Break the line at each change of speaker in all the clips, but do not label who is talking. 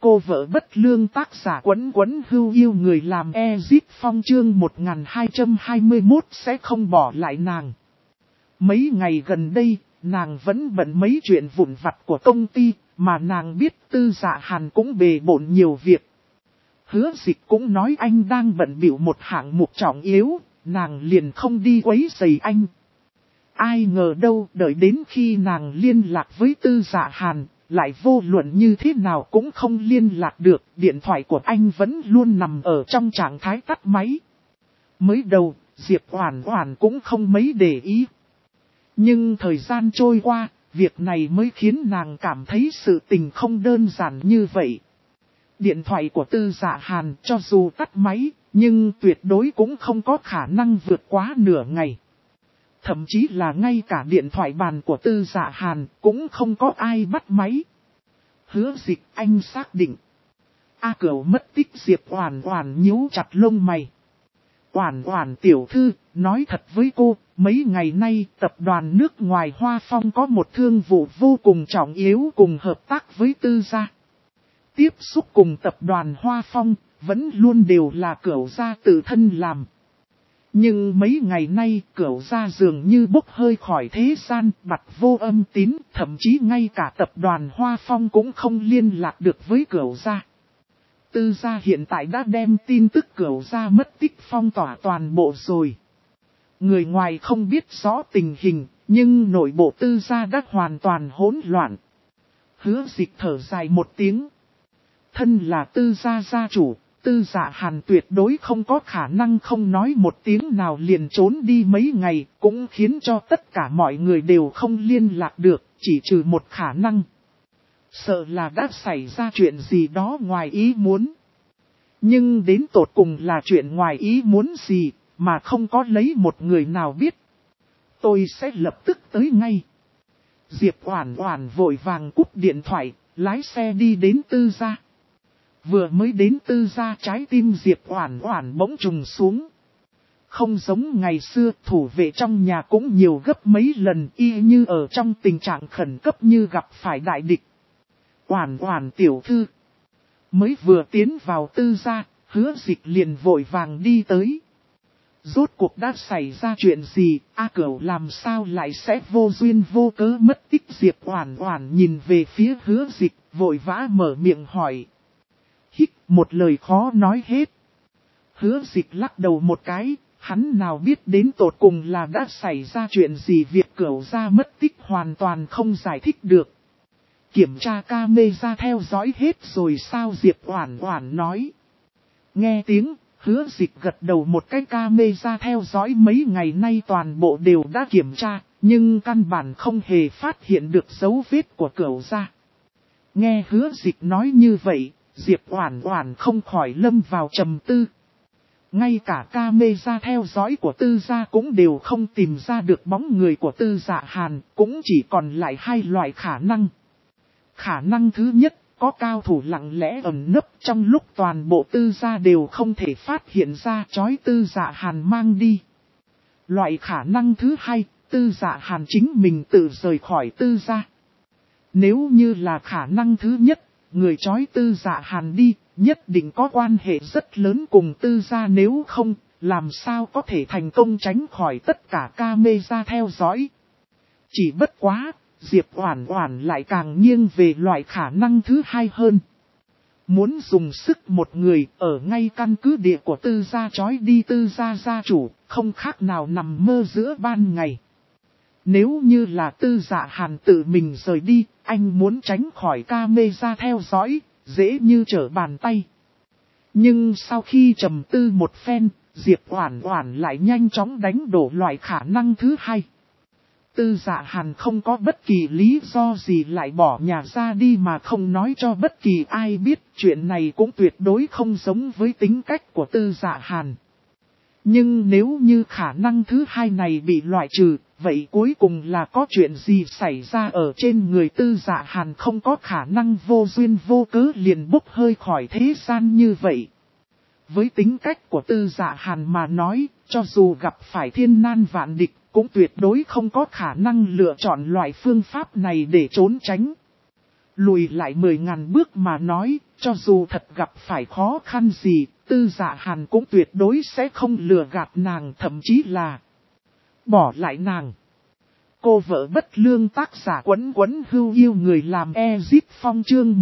cô vợ bất lương, tác giả Quấn Quấn Hưu yêu người làm Ezip Phong, chương 1221 sẽ không bỏ lại nàng. Mấy ngày gần đây, nàng vẫn bận mấy chuyện vụn vặt của công ty, mà nàng biết Tư Dạ Hàn cũng bề bộn nhiều việc. Hứa Dịch cũng nói anh đang bận bịu một hạng mục trọng yếu, nàng liền không đi quấy rầy anh. Ai ngờ đâu, đợi đến khi nàng liên lạc với Tư Dạ Hàn, lại vô luận như thế nào cũng không liên lạc được, điện thoại của anh vẫn luôn nằm ở trong trạng thái tắt máy. Mới đầu, Diệp Oản Oản cũng không mấy để ý. Nhưng thời gian trôi qua, việc này mới khiến nàng cảm thấy sự tình không đơn giản như vậy. Điện thoại của Tư Dạ Hàn cho dù tắt máy, nhưng tuyệt đối cũng không có khả năng vượt quá nửa ngày. Thậm chí là ngay cả điện thoại bàn của Tư Dạ Hàn cũng không có ai bắt máy. Hứa Dịch, anh xác định. A Cửu mất tích. Diệp Oản Oản nhíu chặt lông mày. Oản Oản tiểu thư, nói thật với cô, mấy ngày nay tập đoàn nước ngoài Hoa Phong có một thương vụ vô cùng trọng yếu cùng hợp tác với Tư gia. Tiếp xúc cùng tập đoàn Hoa Phong, vẫn luôn đều là Cửu gia tự thân làm. Nhưng mấy ngày nay Cửu gia dường như bốc hơi khỏi thế gian, bặt vô âm tín, thậm chí ngay cả tập đoàn Hoa Phong cũng không liên lạc được với Cửu gia. Tư gia hiện tại đã đem tin tức Cửu gia mất tích phong tỏa toàn bộ rồi. Người ngoài không biết rõ tình hình, nhưng nội bộ Tư gia đã hoàn toàn hỗn loạn. Hứa Dịch thở dài một tiếng. Thân là Tư gia gia chủ, Tư Dạ Hàn tuyệt đối không có khả năng không nói một tiếng nào liền trốn đi mấy ngày, cũng khiến cho tất cả mọi người đều không liên lạc được, chỉ trừ một khả năng. Sợ là đã xảy ra chuyện gì đó ngoài ý muốn. Nhưng đến tột cùng là chuyện ngoài ý muốn gì, mà không có lấy một người nào biết. Tôi sẽ lập tức tới ngay. Diệp Oản Oản vội vàng cúp điện thoại, lái xe đi đến Tư gia. Vừa mới đến Tư gia, trái tim Diệp Oản Oản bỗng trùng xuống. Không giống ngày xưa, thủ vệ trong nhà cũng nhiều gấp mấy lần, y như ở trong tình trạng khẩn cấp như gặp phải đại địch. Oản Oản tiểu thư. Mới vừa tiến vào Tư gia, Hứa Dịch liền vội vàng đi tới. Rốt cuộc đã xảy ra chuyện gì, A Cửu làm sao lại sẽ vô duyên vô cớ mất tích? Diệp Oản Oản nhìn về phía Hứa Dịch, vội vã mở miệng hỏi. Hích, một lời khó nói hết. Hứa Dịch lắc đầu một cái, hắn nào biết đến tột cùng là đã xảy ra chuyện gì, việc Cửu gia mất tích hoàn toàn không giải thích được. Kiểm tra camera theo dõi hết rồi sao? Diệp Oản Oản nói. Nghe tiếng, Hứa Dịch gật đầu một cái, camera theo dõi mấy ngày nay toàn bộ đều đã kiểm tra, nhưng căn bản không hề phát hiện được dấu vết của Cửu gia. Nghe Hứa Dịch nói như vậy, Diệp Oản Oản không khỏi lâm vào trầm tư. Ngay cả camera theo dõi của Tư gia cũng đều không tìm ra được bóng người của Tư Dạ Hàn, cũng chỉ còn lại hai loại khả năng. Khả năng thứ nhất, có cao thủ lặng lẽ ẩn nấp trong lúc toàn bộ Tư gia đều không thể phát hiện ra, trói Tư Dạ Hàn mang đi. Loại khả năng thứ hai, Tư Dạ Hàn chính mình tự rời khỏi Tư gia. Nếu như là khả năng thứ nhất, người trói Tư Dạ Hàn đi, nhất định có quan hệ rất lớn cùng Tư gia, nếu không, làm sao có thể thành công tránh khỏi tất cả camera theo dõi. Chỉ bất quá, Diệp Oản Oản lại càng nghiêng về loại khả năng thứ hai hơn. Muốn dùng sức một người ở ngay căn cứ địa của Tư gia trói đi Tư gia gia chủ, không khác nào nằm mơ giữa ban ngày. Nếu như là Tư Dạ Hàn tự mình rời đi, anh muốn tránh khỏi camera theo dõi, dễ như trở bàn tay. Nhưng sau khi trầm tư một phen, Diệp Oản Oản lại nhanh chóng đánh đổ loại khả năng thứ hai. Tư Dạ Hàn không có bất kỳ lý do gì lại bỏ nhà ra đi mà không nói cho bất kỳ ai biết, chuyện này cũng tuyệt đối không giống với tính cách của Tư Dạ Hàn. Nhưng nếu như khả năng thứ hai này bị loại trừ, vậy cuối cùng là có chuyện gì xảy ra ở trên người Tư Dạ Hàn, không có khả năng vô duyên vô cớ liền bốc hơi khỏi thế gian như vậy. Với tính cách của Tư Dạ Hàn mà nói, cho dù gặp phải thiên nan vạn địch, cũng tuyệt đối không có khả năng lựa chọn loại phương pháp này để trốn tránh. Lùi lại 10.000 bước mà nói, cho dù thật gặp phải khó khăn gì, Tư Dạ Hàn cũng tuyệt đối sẽ không lừa gạt nàng, thậm chí là bỏ lại nàng. Cô vợ bất lương, tác giả Quấn Quấn Hưu Yêu người làm Ezip Phong, chương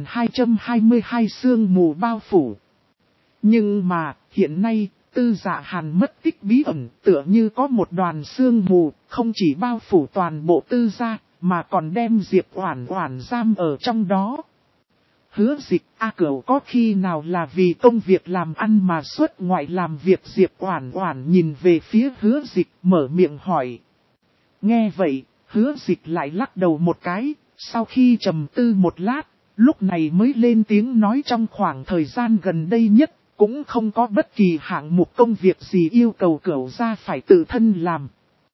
1222 sương mù bao phủ. Nhưng mà, hiện nay, Tư Dạ Hàn mất tích bí ẩn, tựa như có một đoàn sương mù, không chỉ bao phủ toàn bộ Tư gia, mà còn đem Diệp Oản Oản giam ở trong đó. Hứa Dịch, Cửu có khi nào là vì công việc làm ăn mà xuất ngoại làm việc? Diệp Oản Oản nhìn về phía Hứa Dịch, mở miệng hỏi. Nghe vậy, Hứa Dịch lại lắc đầu một cái, sau khi trầm tư một lát, lúc này mới lên tiếng nói, trong khoảng thời gian gần đây nhất, cũng không có bất kỳ hạng mục công việc gì yêu cầu Cửu gia phải tự thân làm.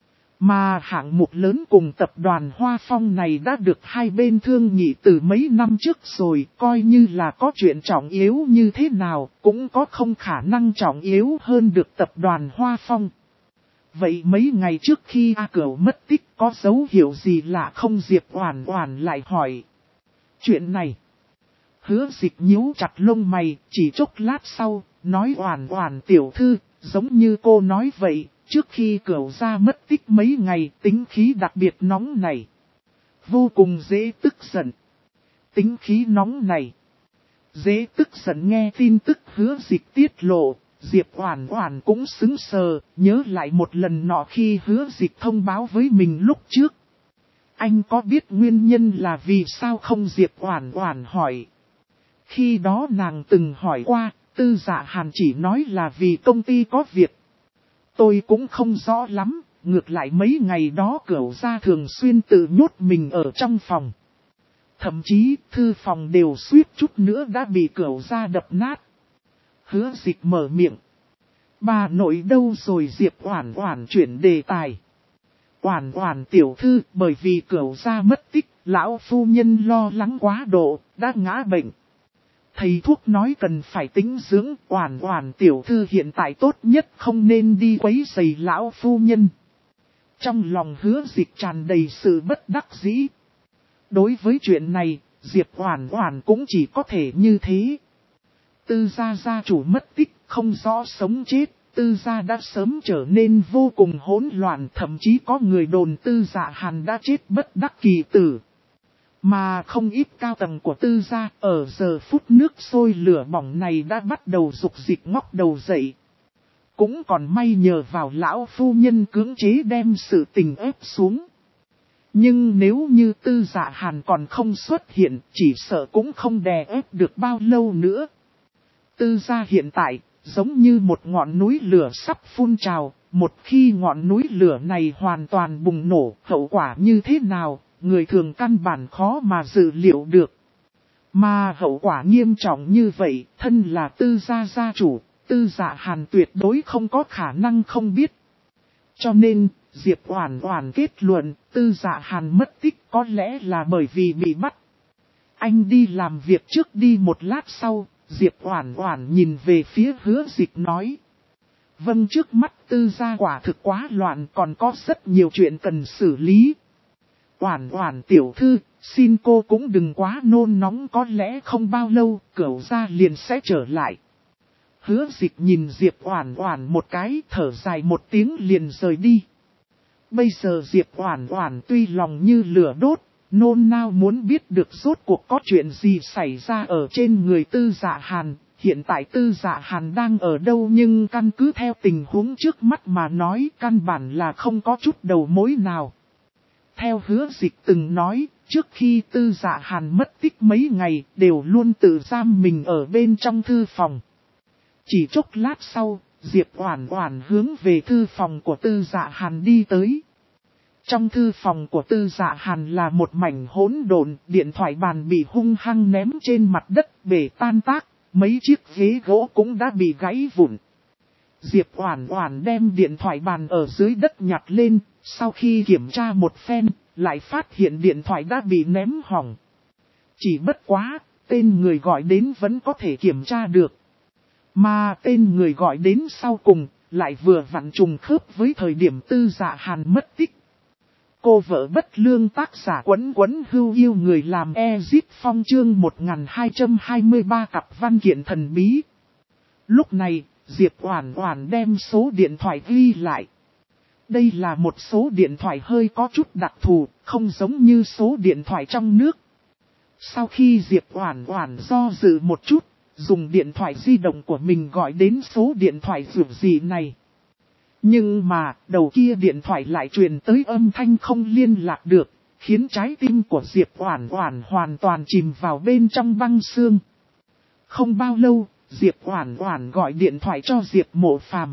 Mà hạng mục lớn cùng tập đoàn Hoa Phong này đã được hai bên thương nghị từ mấy năm trước rồi, coi như là có chuyện trọng yếu như thế nào, cũng có không khả năng trọng yếu hơn được tập đoàn Hoa Phong. Vậy mấy ngày trước khi Cửu mất tích có dấu hiệu gì lạ không? Diệp Oản Oản lại hỏi. Chuyện này, Hứa Dịch nhíu chặt lông mày, chỉ chốc lát sau, nói Oản Oản tiểu thư, giống như cô nói vậy, trước khi Cửu gia mất tích mấy ngày, tính khí đặc biệt nóng này, vô cùng dễ tức giận. Tính khí nóng này, dễ tức giận. Nghe tin tức Hứa Dịch tiết lộ, Diệp Oản Oản cũng sững sờ, nhớ lại một lần nọ khi Hứa Dịch thông báo với mình lúc trước. Anh có biết nguyên nhân là vì sao không? Diệp Oản Oản hỏi. Khi đó nàng từng hỏi qua, Tư Dạ Hàn chỉ nói là vì công ty có việc. Tôi cũng không rõ lắm, ngược lại mấy ngày đó Cửu gia thường xuyên tự nhốt mình ở trong phòng. Thậm chí thư phòng đều suýt chút nữa đã bị Cửu gia đập nát. Hứa Dịch mở miệng. Bà nội đâu rồi? Diệp Oản Oản chuyển đề tài. Oản Oản tiểu thư, bởi vì Cửu gia mất tích, lão phu nhân lo lắng quá độ, đã ngã bệnh. Thầy thuốc nói cần phải tĩnh dưỡng, Oản Oản tiểu thư hiện tại tốt nhất không nên đi quấy rầy lão phu nhân. Trong lòng Hứa Dịch tràn đầy sự bất đắc dĩ. Đối với chuyện này, Diệp Oản Oản cũng chỉ có thể như thế. Tư gia gia chủ mất tích, không rõ sống chết, Tư gia đã sớm trở nên vô cùng hỗn loạn, thậm chí có người đồn Tư Dạ Hàn đã chết bất đắc kỳ tử. Mà không ít cao tầng của Tư gia ở giờ phút nước sôi lửa bỏng này đã bắt đầu rục dịch ngóc đầu dậy. Cũng còn may nhờ vào lão phu nhân cưỡng chế đem sự tình ép xuống. Nhưng nếu như Tư Dạ Hàn còn không xuất hiện, chỉ sợ cũng không đè ép được bao lâu nữa. Tư gia hiện tại, giống như một ngọn núi lửa sắp phun trào, một khi ngọn núi lửa này hoàn toàn bùng nổ, hậu quả như thế nào, người thường căn bản khó mà dự liệu được. Mà hậu quả nghiêm trọng như vậy, thân là Tư gia gia chủ, Tư Dạ Hàn tuyệt đối không có khả năng không biết. Cho nên, Diệp Oản Oản kết luận, Tư Dạ Hàn mất tích có lẽ là bởi vì bị bắt. Anh đi làm việc trước đi. Một lát sau, Diệp Oản Oản nhìn về phía Hứa Dịch nói. Vâng, trước mắt Tư gia quả thực quá loạn, còn có rất nhiều chuyện cần xử lý. Oản Oản tiểu thư, xin cô cũng đừng quá nôn nóng, có lẽ không bao lâu, Cửu gia liền sẽ trở lại. Hứa Dịch nhìn Diệp Oản Oản một cái, thở dài một tiếng liền rời đi. Bây giờ Diệp Oản Oản tuy lòng như lửa đốt, nôn nao muốn biết được rốt cuộc có chuyện gì xảy ra ở trên người Tư Dạ Hàn. Hiện tại Tư Dạ Hàn đang ở đâu, nhưng căn cứ theo tình huống trước mắt mà nói, căn bản là không có chút đầu mối nào. Theo Hứa Dịch từng nói, trước khi Tư Dạ Hàn mất tích mấy ngày, đều luôn tự giam mình ở bên trong thư phòng. Chỉ chốc lát sau, Diệp Oản Oản hướng về thư phòng của Tư Dạ Hàn đi tới. Trong thư phòng của Tư Dạ Hàn là một mảnh hỗn độn, điện thoại bàn bị hung hăng ném trên mặt đất, bể tan tác, mấy chiếc ghế gỗ cũng đã bị gãy vụn. Diệp Oản Oản đem điện thoại bàn ở dưới đất nhặt lên, sau khi kiểm tra một phen, lại phát hiện điện thoại đã bị ném hỏng. Chỉ bất quá, tên người gọi đến vẫn có thể kiểm tra được. Mà tên người gọi đến sau cùng, lại vừa vặn trùng khớp với thời điểm Tư Dạ Hàn mất tích. Cô vợ bất lương tác giả Quấn Quấn Hưu yêu người làm Ezip Phong chương 1223 cặp văn kiện thần bí. Lúc này, Diệp Oản Oản đem số điện thoại ghi lại. Đây là một số điện thoại hơi có chút đặc thù, không giống như số điện thoại trong nước. Sau khi Diệp Oản Oản do dự một chút, dùng điện thoại di động của mình gọi đến số điện thoại rủi gì này. Nhưng mà, đầu kia điện thoại lại truyền tới âm thanh không liên lạc được, khiến trái tim của Diệp Oản Oản hoàn toàn chìm vào bên trong băng xương. Không bao lâu, Diệp Oản Oản gọi điện thoại cho Diệp Mộ Phàm.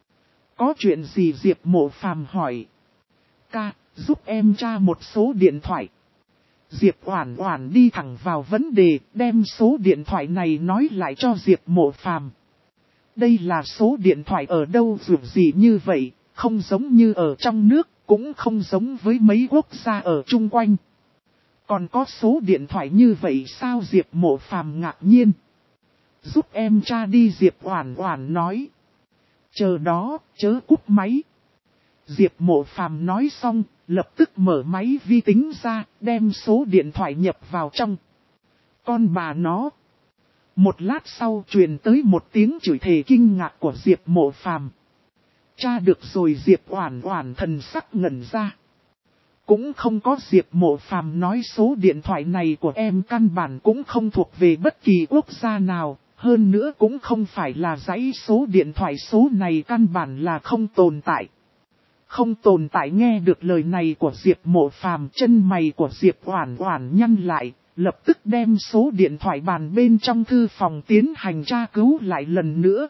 Có chuyện gì Diệp Mộ Phàm hỏi. Ca, giúp em tra một số điện thoại. Diệp Oản Oản đi thẳng vào vấn đề, đem số điện thoại này nói lại cho Diệp Mộ Phàm. Đây là số điện thoại ở đâu dù gì như vậy, không giống như ở trong nước, cũng không giống với mấy quốc gia ở chung quanh. Còn có số điện thoại như vậy sao Diệp Mộ Phàm ngạc nhiên. Giúp em tra đi Diệp Oản Oản nói. Chờ đó, chớ cúp máy. Diệp Mộ Phàm nói xong, lập tức mở máy vi tính ra, đem số điện thoại nhập vào trong. Con bà nó. Một lát sau truyền tới một tiếng chửi thề kinh ngạc của Diệp Mộ Phàm. Tra được rồi Diệp Oản Oản thần sắc ngẩn ra. Cũng không có Diệp Mộ Phàm nói số điện thoại này của em căn bản cũng không thuộc về bất kỳ quốc gia nào. Hơn nữa cũng không phải là dãy số điện thoại số này căn bản là không tồn tại. Không tồn tại nghe được lời này của Diệp Mộ Phàm chân mày của Diệp Oản Oản nhăn lại. Lập tức đem số điện thoại bàn bên trong thư phòng tiến hành tra cứu lại lần nữa.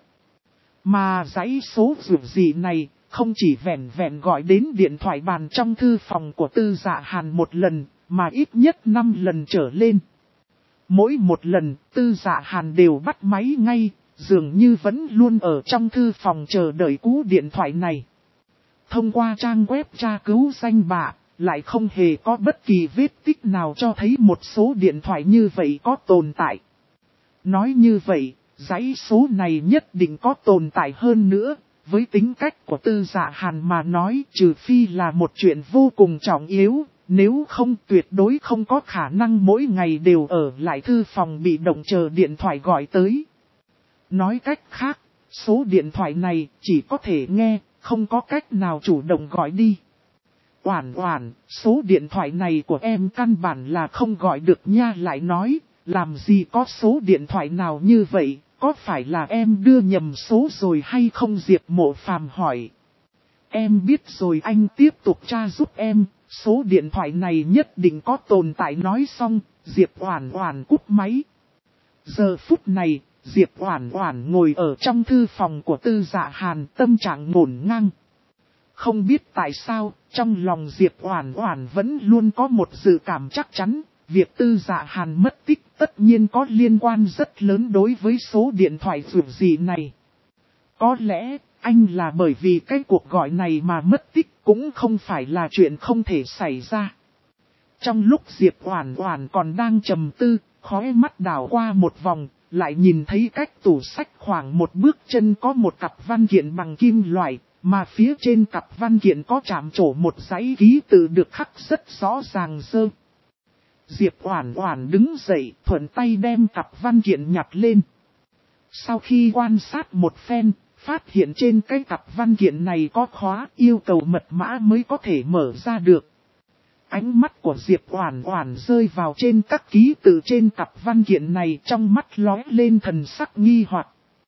Mà dãy số dù gì này, không chỉ vẹn vẹn gọi đến điện thoại bàn trong thư phòng của Tư Dạ Hàn một lần, mà ít nhất 5 lần trở lên. Mỗi một lần, Tư Dạ Hàn đều bắt máy ngay, dường như vẫn luôn ở trong thư phòng chờ đợi cú điện thoại này. Thông qua trang web tra cứu danh bạ, lại không hề có bất kỳ vết tích nào cho thấy một số điện thoại như vậy có tồn tại. Nói như vậy, dãy số này nhất định có tồn tại hơn nữa, với tính cách của Tư Dạ Hàn mà nói trừ phi là một chuyện vô cùng trọng yếu, nếu không tuyệt đối không có khả năng mỗi ngày đều ở lại thư phòng bị động chờ điện thoại gọi tới. Nói cách khác, số điện thoại này chỉ có thể nghe, không có cách nào chủ động gọi đi. Oản Oản, số điện thoại này của em căn bản là không gọi được nha lại nói, làm gì có số điện thoại nào như vậy, có phải là em đưa nhầm số rồi hay không Diệp Mộ Phàm hỏi. Em biết rồi anh tiếp tục tra giúp em, số điện thoại này nhất định có tồn tại nói xong, Diệp Oản Oản cúp máy. Giờ phút này, Diệp Oản Oản ngồi ở trong thư phòng của Tư Dạ Hàn tâm trạng ngổn ngang. Không biết tại sao, trong lòng Diệp Oản Oản vẫn luôn có một dự cảm chắc chắn, việc Tư Dạ Hàn mất tích tất nhiên có liên quan rất lớn đối với số điện thoại rủi gì này. Có lẽ, anh là bởi vì cái cuộc gọi này mà mất tích cũng không phải là chuyện không thể xảy ra. Trong lúc Diệp Oản Oản còn đang trầm tư, khóe mắt đảo qua một vòng, lại nhìn thấy cách tủ sách khoảng một bước chân có một cặp văn kiện bằng kim loại. Mà phía trên cặp văn kiện có chạm trổ một dãy ký tự được khắc rất rõ ràng sơ. Diệp Oản Oản đứng dậy, thuận tay đem cặp văn kiện nhặt lên. Sau khi quan sát một phen, phát hiện trên cái cặp văn kiện này có khóa yêu cầu mật mã mới có thể mở ra được. Ánh mắt của Diệp Oản Oản rơi vào trên các ký tự trên cặp văn kiện này trong mắt lóe lên thần sắc nghi hoặc.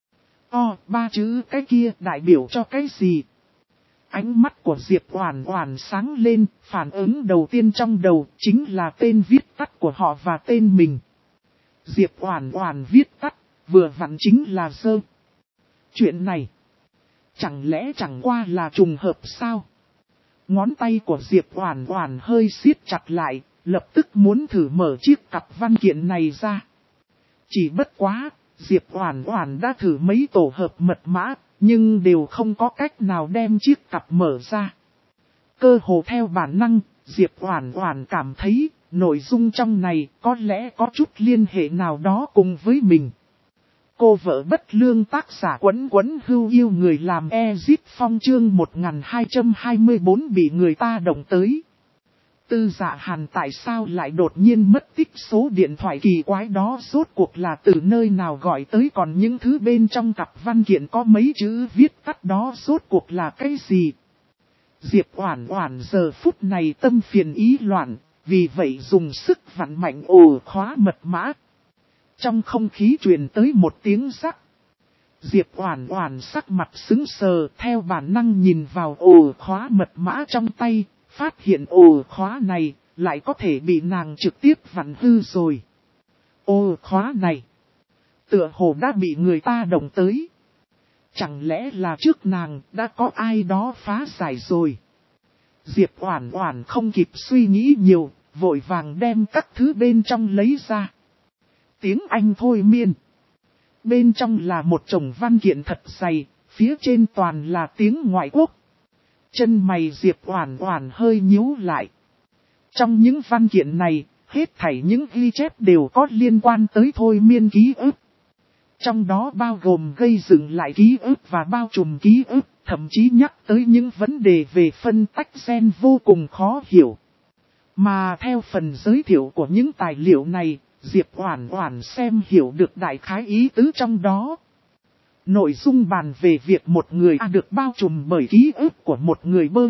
Ba chữ cái kia đại biểu cho cái gì? Ánh mắt của Diệp Oản Oản sáng lên, phản ứng đầu tiên trong đầu chính là tên viết tắt của họ và tên mình. Diệp Oản Oản viết tắt, vừa vặn chính là Sơ. Chuyện này, chẳng lẽ chẳng qua là trùng hợp sao? Ngón tay của Diệp Oản Oản hơi siết chặt lại, lập tức muốn thử mở chiếc cặp văn kiện này ra. Chỉ bất quá, Diệp Oản Oản đã thử mấy tổ hợp mật mã, nhưng đều không có cách nào đem chiếc cặp mở ra. Cơ hồ theo bản năng, Diệp Oản Oản cảm thấy, nội dung trong này có lẽ có chút liên hệ nào đó cùng với mình. Cô vợ bất lương tác giả Quấn Quấn Hưu yêu người làm Ezip Phong chương 1224 bị người ta động tới. Tư Dạ Hàn tại sao lại đột nhiên mất tích, số điện thoại kỳ quái đó rốt cuộc là từ nơi nào gọi tới, còn những thứ bên trong cặp văn kiện có mấy chữ viết tắt đó rốt cuộc là cái gì? Diệp Oản Oản giờ phút này tâm phiền ý loạn, vì vậy dùng sức vặn mạnh ổ khóa mật mã. Trong không khí truyền tới một tiếng rắc. Diệp Oản Oản sắc mặt sững sờ, theo bản năng nhìn vào ổ khóa mật mã trong tay, phát hiện ổ khóa này lại có thể bị nàng trực tiếp vặn hư rồi. Ổ khóa này tựa hồ đã bị người ta động tới. Chẳng lẽ là trước nàng đã có ai đó phá giải rồi? Diệp Oản Oản không kịp suy nghĩ nhiều, vội vàng đem các thứ bên trong lấy ra. Tiếng Anh thôi miên. Bên trong là một chồng văn kiện thật dày, phía trên toàn là tiếng ngoại quốc. Chân mày Diệp Oản Oản hơi nhíu lại. Trong những văn kiện này, hết thảy những ghi chép đều có liên quan tới thôi miên ký ức. Trong đó bao gồm gây dựng lại ký ức và bao trùm ký ức, thậm chí nhắc tới những vấn đề về phân tách gen vô cùng khó hiểu. Mà theo phần giới thiệu của những tài liệu này, Diệp Oản Oản xem hiểu được đại khái ý tứ trong đó. Nội dung bàn về việc một người A được bao trùm bởi ký ức của một người B.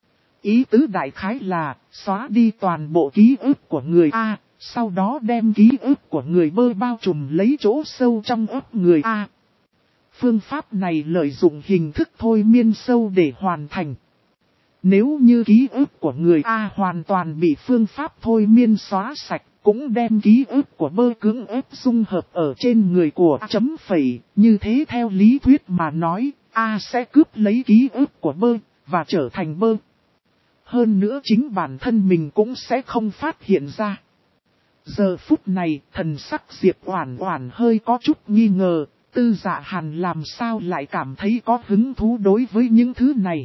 Ý tứ đại khái là xóa đi toàn bộ ký ức của người A, sau đó đem ký ức của người B bao trùm lấy chỗ sâu trong óc người A. Phương pháp này lợi dụng hình thức thôi miên sâu để hoàn thành. Nếu như ký ức của người A hoàn toàn bị phương pháp thôi miên xóa sạch, cũng đem ký ức của B cưỡng ép dung hợp ở trên người của A chấm phẩy, như thế theo lý thuyết mà nói, A sẽ cướp lấy ký ức của B, và trở thành B. Hơn nữa chính bản thân mình cũng sẽ không phát hiện ra. Giờ phút này, thần sắc Diệp Oản Oản hơi có chút nghi ngờ, Tư Dạ Hàn làm sao lại cảm thấy có hứng thú đối với những thứ này.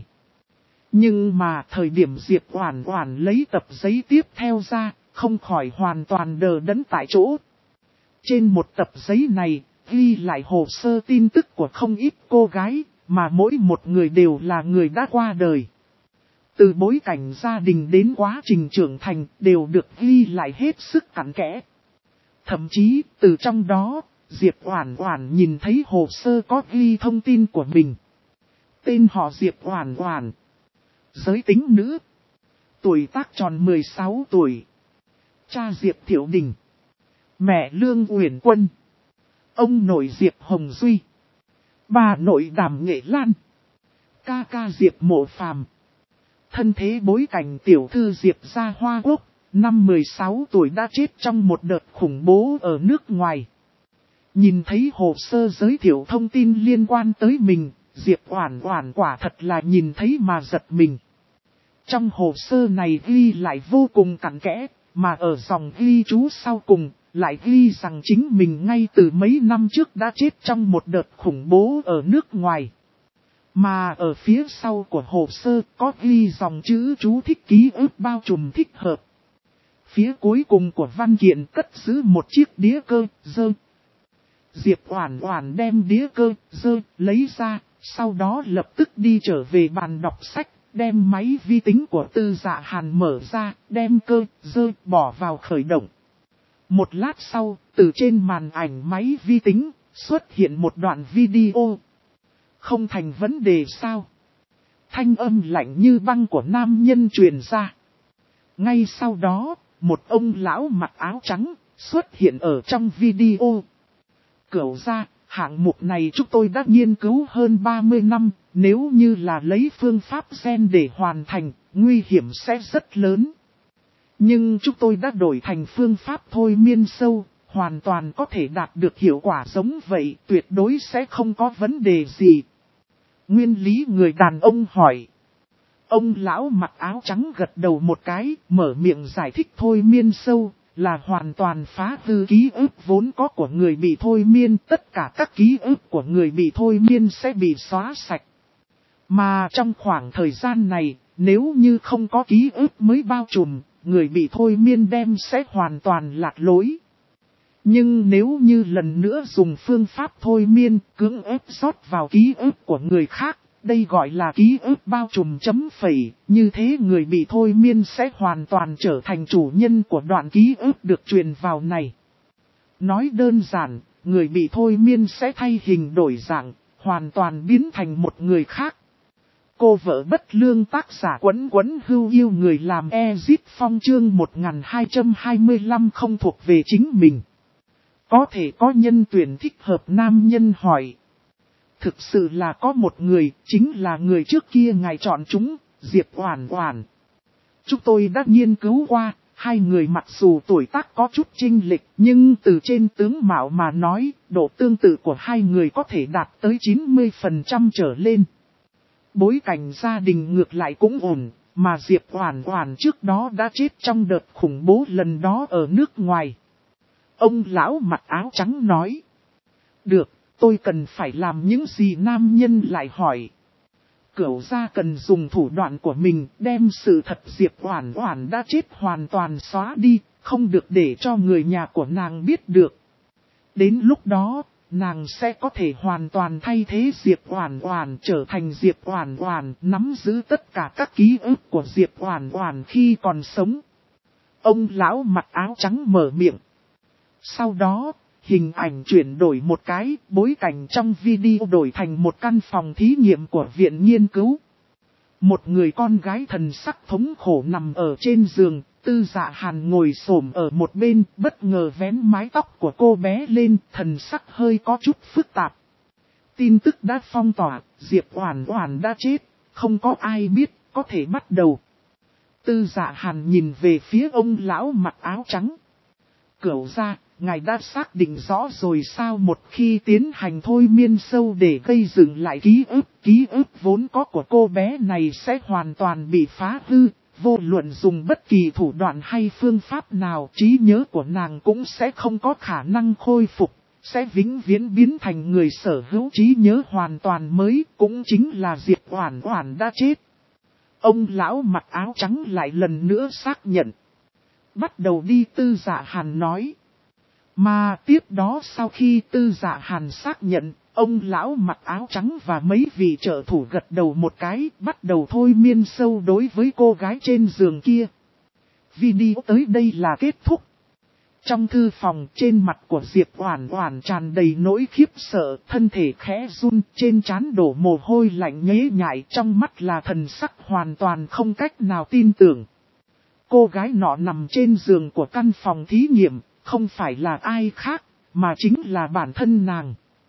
Nhưng mà thời điểm Diệp Oản Oản lấy tập giấy tiếp theo ra, không khỏi hoàn toàn đờ đẫn tại chỗ. Trên một tập giấy này, ghi lại hồ sơ tin tức của không ít cô gái, mà mỗi một người đều là người đã qua đời. Từ bối cảnh gia đình đến quá trình trưởng thành đều được ghi lại hết sức cặn kẽ. Thậm chí, từ trong đó, Diệp Oản Oản nhìn thấy hồ sơ có ghi thông tin của mình. Tên họ Diệp Oản Oản. Giới tính nữ. Tuổi tác tròn 16 tuổi. Cha Diệp Thiệu Đình. Mẹ Lương Uyển Quân. Ông nội Diệp Hồng Duy. Bà nội Đàm Nghệ Lan. Ca ca Diệp Mộ Phàm. Thân thế bối cảnh tiểu thư Diệp gia Hoa Quốc, năm 16 tuổi đã chết trong một đợt khủng bố ở nước ngoài. Nhìn thấy hồ sơ giới thiệu thông tin liên quan tới mình, Diệp Oản Oản quả thật là nhìn thấy mà giật mình. Trong hồ sơ này ghi lại vô cùng cặn kẽ, mà ở dòng ghi chú sau cùng, lại ghi rằng chính mình ngay từ mấy năm trước đã chết trong một đợt khủng bố ở nước ngoài. Mà ở phía sau của hồ sơ có ghi dòng chữ chú thích ký ức bao trùm thích hợp. Phía cuối cùng của văn kiện cất giữ một chiếc đĩa cơ dơ. Diệp Oản Oản đem đĩa cơ dơ lấy ra, sau đó lập tức đi trở về bàn đọc sách, đem máy vi tính của Tư Dạ Hàn mở ra, đem cơ dơ bỏ vào khởi động. Một lát sau, từ trên màn ảnh máy vi tính, xuất hiện một đoạn video. Không thành vấn đề sao? Thanh âm lạnh như băng của nam nhân truyền ra. Ngay sau đó, một ông lão mặc áo trắng, xuất hiện ở trong video. Cửu ra, hạng mục này chúng tôi đã nghiên cứu hơn 30 năm, nếu như là lấy phương pháp gen để hoàn thành, nguy hiểm sẽ rất lớn. Nhưng chúng tôi đã đổi thành phương pháp thôi miên sâu, hoàn toàn có thể đạt được hiệu quả giống vậy, tuyệt đối sẽ không có vấn đề gì. Nguyên lý người đàn ông hỏi. Ông lão mặc áo trắng gật đầu một cái, mở miệng giải thích thôi miên sâu, là hoàn toàn phá hư ký ức vốn có của người bị thôi miên. Tất cả các ký ức của người bị thôi miên sẽ bị xóa sạch. Mà trong khoảng thời gian này, nếu như không có ký ức mới bao trùm, người bị thôi miên đem sẽ hoàn toàn lạc lối. Nhưng nếu như lần nữa dùng phương pháp thôi miên, cưỡng ép rót vào ký ức của người khác, Đây gọi là ký ức bao trùm chấm phẩy, như thế người bị thôi miên sẽ hoàn toàn trở thành chủ nhân của đoạn ký ức được truyền vào này. Nói đơn giản, người bị thôi miên sẽ thay hình đổi dạng, hoàn toàn biến thành một người khác. Cô vợ bất lương tác giả Quấn Quấn Hưu yêu người làm Ezit Phong chương 1225 không thuộc về chính mình. Có thể có nhân tuyển thích hợp nam nhân hỏi. Thực sự là có một người, chính là người trước kia ngài chọn chúng, Diệp Oản Oản. Chúng tôi đã nghiên cứu qua, hai người mặc dù tuổi tác có chút chênh lệch, nhưng từ trên tướng mạo mà nói, độ tương tự của hai người có thể đạt tới 90% trở lên. Bối cảnh gia đình ngược lại cũng ổn, mà Diệp Oản Oản trước đó đã chết trong đợt khủng bố lần đó ở nước ngoài. Ông lão mặc áo trắng nói. Được, tôi cần phải làm những gì nam nhân lại hỏi. Cửu gia cần dùng thủ đoạn của mình đem sự thật Diệp Oản Oản đã chết hoàn toàn xóa đi, không được để cho người nhà của nàng biết được. Đến lúc đó, nàng sẽ có thể hoàn toàn thay thế Diệp Oản Oản trở thành Diệp Oản Oản, nắm giữ tất cả các ký ức của Diệp Oản Oản khi còn sống. Ông lão mặc áo trắng mở miệng. Sau đó, hình ảnh chuyển đổi một cái, bối cảnh trong video đổi thành một căn phòng thí nghiệm của viện nghiên cứu. Một người con gái thần sắc thống khổ nằm ở trên giường, Tư Dạ Hàn ngồi xổm ở một bên, bất ngờ vén mái tóc của cô bé lên, thần sắc hơi có chút phức tạp. Tin tức đã phong tỏa, Diệp Oản Oản đã chết, không có ai biết, có thể bắt đầu. Tư Dạ Hàn nhìn về phía ông lão mặc áo trắng. Cửu gia, ngài đã xác định rõ rồi sao? Một khi tiến hành thôi miên sâu để gây dựng lại ký ức vốn có của cô bé này sẽ hoàn toàn bị phá hư, vô luận dùng bất kỳ thủ đoạn hay phương pháp nào, trí nhớ của nàng cũng sẽ không có khả năng khôi phục, sẽ vĩnh viễn biến thành người sở hữu trí nhớ hoàn toàn mới, cũng chính là Diệp Oản Oản đã chết. Ông lão mặc áo trắng lại lần nữa xác nhận. Bắt đầu đi, Tư Dạ Hàn nói. Mà tiếp đó sau khi Tư Dạ Hàn xác nhận, ông lão mặc áo trắng và mấy vị trợ thủ gật đầu một cái, bắt đầu thôi miên sâu đối với cô gái trên giường kia. Video tới đây là kết thúc. Trong thư phòng, trên mặt của Diệp Oản Oản tràn đầy nỗi khiếp sợ, thân thể khẽ run, trên trán đổ mồ hôi lạnh nhễ nhại, trong mắt là thần sắc hoàn toàn không cách nào tin tưởng. Cô gái nọ nằm trên giường của căn phòng thí nghiệm, không phải là ai khác, mà chính là bản thân nàng.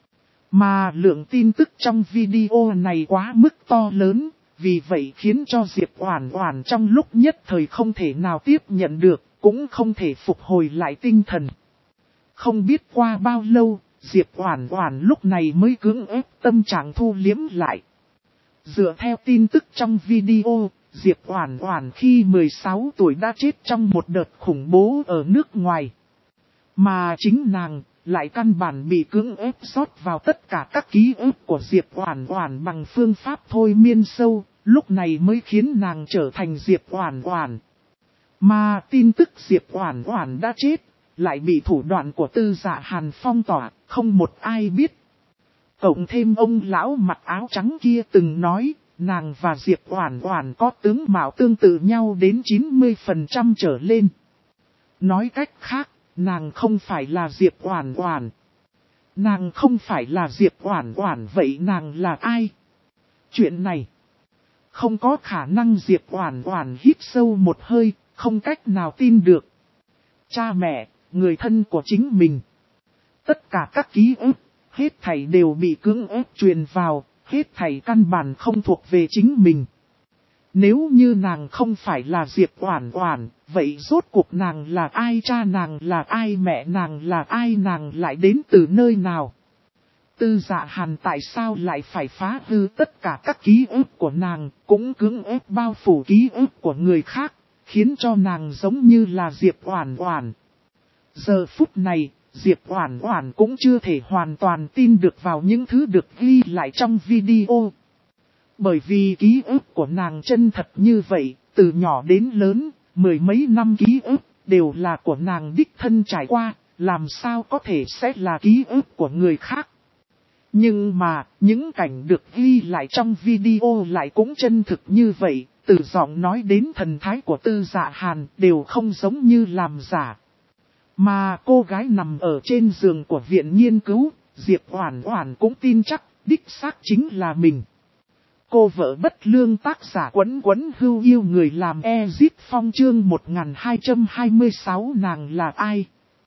Mà lượng tin tức trong video này quá mức to lớn, vì vậy khiến cho Diệp Oản Oản trong lúc nhất thời không thể nào tiếp nhận được, cũng không thể phục hồi lại tinh thần. Không biết qua bao lâu, Diệp Oản Oản lúc này mới cưỡng ép tâm trạng thu liếm lại. Dựa theo tin tức trong video, Diệp Oản Oản khi 16 tuổi đã chết trong một đợt khủng bố ở nước ngoài. Mà chính nàng lại căn bản bị cưỡng ép rót vào tất cả các ký ức của Diệp Oản Oản bằng phương pháp thôi miên sâu, lúc này mới khiến nàng trở thành Diệp Oản Oản. Mà tin tức Diệp Oản Oản đã chết, lại bị thủ đoạn của Tư Dạ Hàn phong tỏa, không một ai biết. Cộng thêm ông lão mặc áo trắng kia từng nói, nàng và Diệp Oản Oản có tướng mạo tương tự nhau đến 90% trở lên. Nói cách khác, nàng không phải là Diệp Oản Oản. Nàng không phải là Diệp Oản Oản, vậy nàng là ai? Chuyện này không có khả năng. Diệp Oản Oản hít sâu một hơi, không cách nào tin được. Cha mẹ, người thân của chính mình. Tất cả các ký ức, hết thảy đều bị cưỡng ép truyền vào, hết thảy căn bản không thuộc về chính mình. Nếu như nàng không phải là Diệp Oản Oản, vậy rốt cuộc nàng là ai, cha nàng là ai, mẹ nàng là ai, nàng lại đến từ nơi nào? Tư Dạ Hàn tại sao lại phải phá hư tất cả các ký ức của nàng, cũng cưỡng ép bao phủ ký ức của người khác, khiến cho nàng giống như là Diệp Oản Oản. Giờ phút này, Diệp Oản Oản cũng chưa thể hoàn toàn tin được vào những thứ được ghi lại trong video. Bởi vì ký ức của nàng chân thật như vậy, từ nhỏ đến lớn, mười mấy năm ký ức, đều là của nàng đích thân trải qua, làm sao có thể sẽ là ký ức của người khác. Nhưng mà, những cảnh được ghi lại trong video lại cũng chân thực như vậy, từ giọng nói đến thần thái của Tư Dạ Hàn đều không giống như làm giả. Mà cô gái nằm ở trên giường của viện nghiên cứu, Diệp Oản Oản cũng tin chắc, đích xác chính là mình. Cô vợ bất lương tác giả Quấn Quấn Hưu yêu người làm Ezit Phong chương 1226 nàng là ai?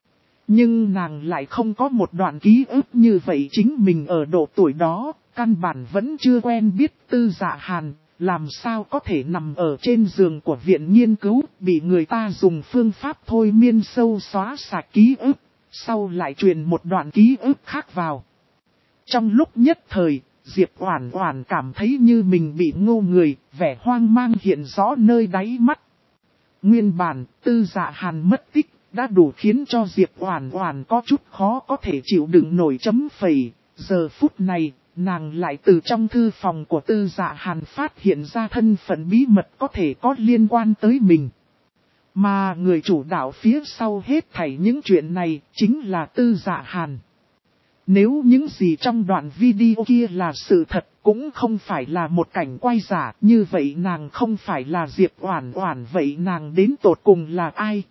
Nhưng nàng lại không có một đoạn ký ức như vậy, chính mình ở độ tuổi đó, căn bản vẫn chưa quen biết Tư Dạ Hàn, làm sao có thể nằm ở trên giường của viện nghiên cứu, bị người ta dùng phương pháp thôi miên sâu xóa sạch ký ức, sau lại truyền một đoạn ký ức khác vào. Trong lúc nhất thời, Diệp Oản Oản cảm thấy như mình bị ngô người, vẻ hoang mang hiện rõ nơi đáy mắt. Nguyên bản, Tư Dạ Hàn mất tích, đã đủ khiến cho Diệp Oản Oản có chút khó có thể chịu đựng nổi chấm phẩy. Giờ phút này, nàng lại từ trong thư phòng của Tư Dạ Hàn phát hiện ra thân phận bí mật có thể có liên quan tới mình. Mà người chủ đạo phía sau hết thảy những chuyện này chính là Tư Dạ Hàn. Nếu những gì trong đoạn video kia là sự thật, cũng không phải là một cảnh quay giả, như vậy nàng không phải là Diệp Oản Oản, vậy nàng đến tột cùng là ai?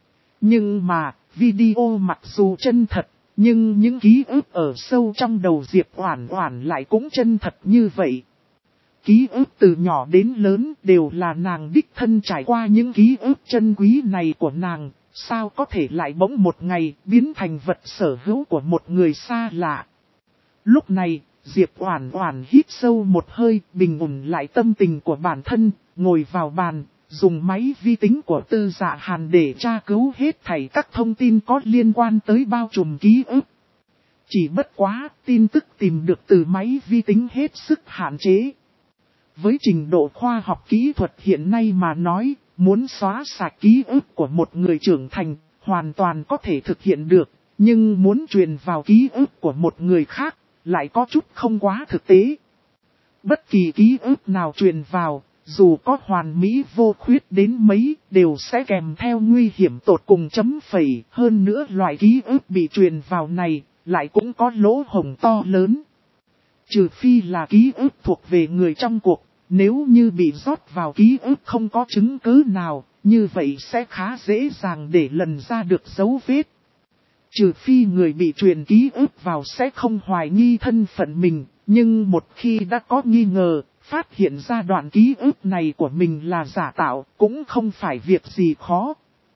Nhưng mà, video mặc dù chân thật, nhưng những ký ức ở sâu trong đầu Diệp Oản Oản lại cũng chân thật như vậy. Ký ức từ nhỏ đến lớn đều là nàng đích thân trải qua, những ký ức chân quý này của nàng, sao có thể lại bỗng một ngày biến thành vật sở hữu của một người xa lạ. Lúc này, Diệp Oản Oản hít sâu một hơi, bình ổn lại tâm tình của bản thân, ngồi vào bàn, dùng máy vi tính của Tư Dạ Hàn để tra cứu hết thảy các thông tin có liên quan tới bao trùm ký ức. Chỉ bất quá, tin tức tìm được từ máy vi tính hết sức hạn chế. Với trình độ khoa học kỹ thuật hiện nay mà nói, muốn xóa sạch ký ức của một người trưởng thành, hoàn toàn có thể thực hiện được, nhưng muốn truyền vào ký ức của một người khác, lại có chút không quá thực tế. Bất kỳ ký ức nào truyền vào, dù có hoàn mỹ vô khuyết đến mấy, đều sẽ kèm theo nguy hiểm tột cùng chấm phẩy. Hơn nữa loại ký ức bị truyền vào này, lại cũng có lỗ hổng to lớn. Trừ phi là ký ức thuộc về người trong cuộc, nếu như bị rót vào ký ức không có chứng cứ nào, như vậy sẽ khá dễ dàng để lần ra được dấu vết. Trừ phi người bị truyền ký ức vào sẽ không hoài nghi thân phận mình, nhưng một khi đã có nghi ngờ, phát hiện ra đoạn ký ức này của mình là giả tạo, cũng không phải việc gì khó.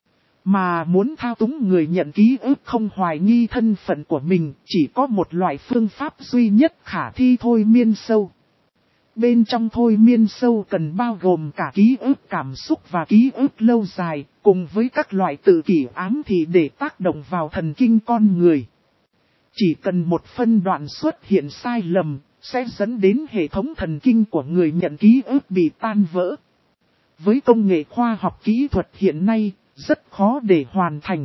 Mà muốn thao túng người nhận ký ức không hoài nghi thân phận của mình, chỉ có một loại phương pháp duy nhất khả thi: thôi miên sâu. Bên trong thôi miên sâu cần bao gồm cả ký ức cảm xúc và ký ức lâu dài, cùng với các loại tự kỷ ám thị để tác động vào thần kinh con người. Chỉ cần một phân đoạn xuất hiện sai lầm, sẽ dẫn đến hệ thống thần kinh của người nhận ký ức bị tan vỡ. Với công nghệ khoa học kỹ thuật hiện nay, rất khó để hoàn thành.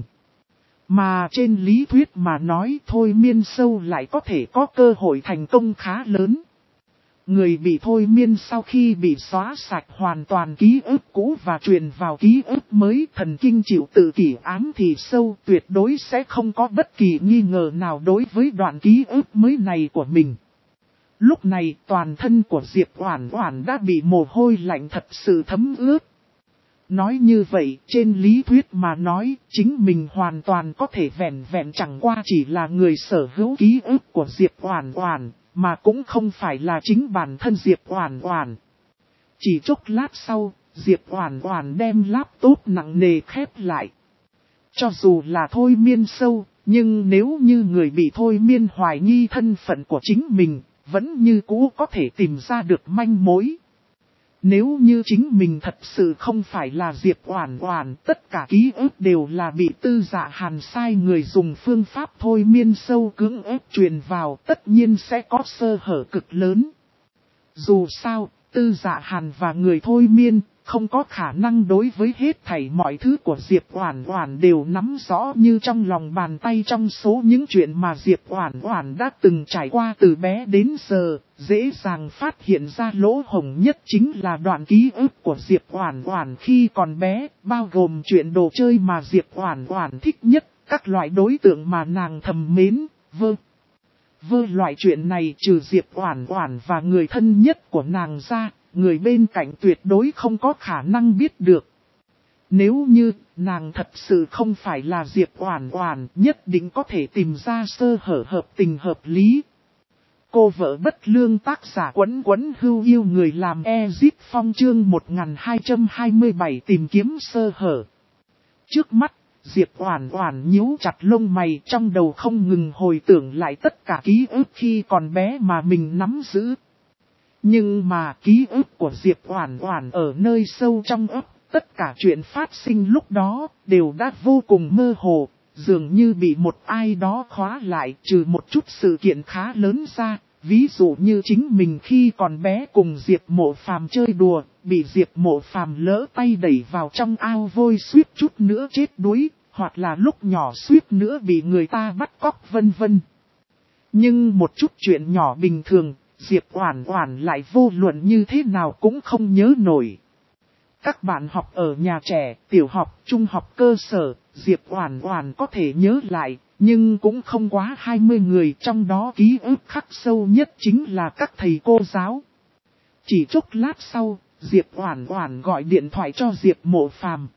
Mà trên lý thuyết mà nói, thôi miên sâu lại có thể có cơ hội thành công khá lớn. Người bị thôi miên sau khi bị xóa sạch hoàn toàn ký ức cũ và truyền vào ký ức mới, thần kinh chịu tự kỷ ám thị sâu, tuyệt đối sẽ không có bất kỳ nghi ngờ nào đối với đoạn ký ức mới này của mình. Lúc này toàn thân của Diệp Oản Oản đã bị mồ hôi lạnh thật sự thấm ướt. Nói như vậy, trên lý thuyết mà nói, chính mình hoàn toàn có thể vẹn vẹn chẳng qua chỉ là người sở hữu ký ức của Diệp Oản Oản, mà cũng không phải là chính bản thân Diệp Oản Oản. Chỉ chốc lát sau, Diệp Oản Oản đem laptop nặng nề khép lại. Cho dù là thôi miên sâu, nhưng nếu như người bị thôi miên hoài nghi thân phận của chính mình, vẫn như cũ có thể tìm ra được manh mối. Nếu như chính mình thật sự không phải là Diệp Oản Oản, tất cả ký ức đều là bị Tư Dạ Hàn sai người dùng phương pháp thôi miên sâu cưỡng ép truyền vào, tất nhiên sẽ có sơ hở cực lớn. Dù sao, Tư Dạ Hàn và người thôi miên không có khả năng đối với hết thảy mọi thứ của Diệp Oản Oản đều nắm rõ như trong lòng bàn tay. Trong số những chuyện mà Diệp Oản Oản đã từng trải qua từ bé đến giờ, dễ dàng phát hiện ra lỗ hổng nhất chính là đoạn ký ức của Diệp Oản Oản khi còn bé, bao gồm chuyện đồ chơi mà Diệp Oản Oản thích nhất, các loại đối tượng mà nàng thầm mến, Vơ loại chuyện này trừ Diệp Oản Oản và người thân nhất của nàng ra, người bên cạnh tuyệt đối không có khả năng biết được. Nếu như nàng thật sự không phải là Diệp Oản Oản, nhất định có thể tìm ra sơ hở hợp tình hợp lý. Cô vợ bất lương tác giả Quấn Quấn Hưu Yêu người làm Ezit Phong chương 1227 tìm kiếm sơ hở. Trước mắt, Diệp Oản Oản nhíu chặt lông mày, trong đầu không ngừng hồi tưởng lại tất cả ký ức khi còn bé mà mình nắm giữ. Nhưng mà ký ức của Diệp Oản Oản ở nơi sâu trong óc, tất cả chuyện phát sinh lúc đó đều đã vô cùng mơ hồ, dường như bị một ai đó khóa lại, trừ một chút sự kiện khá lớn ra. Ví dụ như chính mình khi còn bé cùng Diệp Mộ Phàm chơi đùa, bị Diệp Mộ Phàm lỡ tay đẩy vào trong ao vôi suýt chút nữa chết đuối, hoặc là lúc nhỏ suýt nữa bị người ta bắt cóc vân vân. Nhưng một chút chuyện nhỏ bình thường, Diệp Oản Oản lại vô luận như thế nào cũng không nhớ nổi. Các bạn học ở nhà trẻ, tiểu học, trung học cơ sở, Diệp Oản Oản có thể nhớ lại, nhưng cũng không quá 20 người, trong đó ký ức khắc sâu nhất chính là các thầy cô giáo. Chỉ chốc lát sau, Diệp Oản Oản gọi điện thoại cho Diệp Mộ Phàm.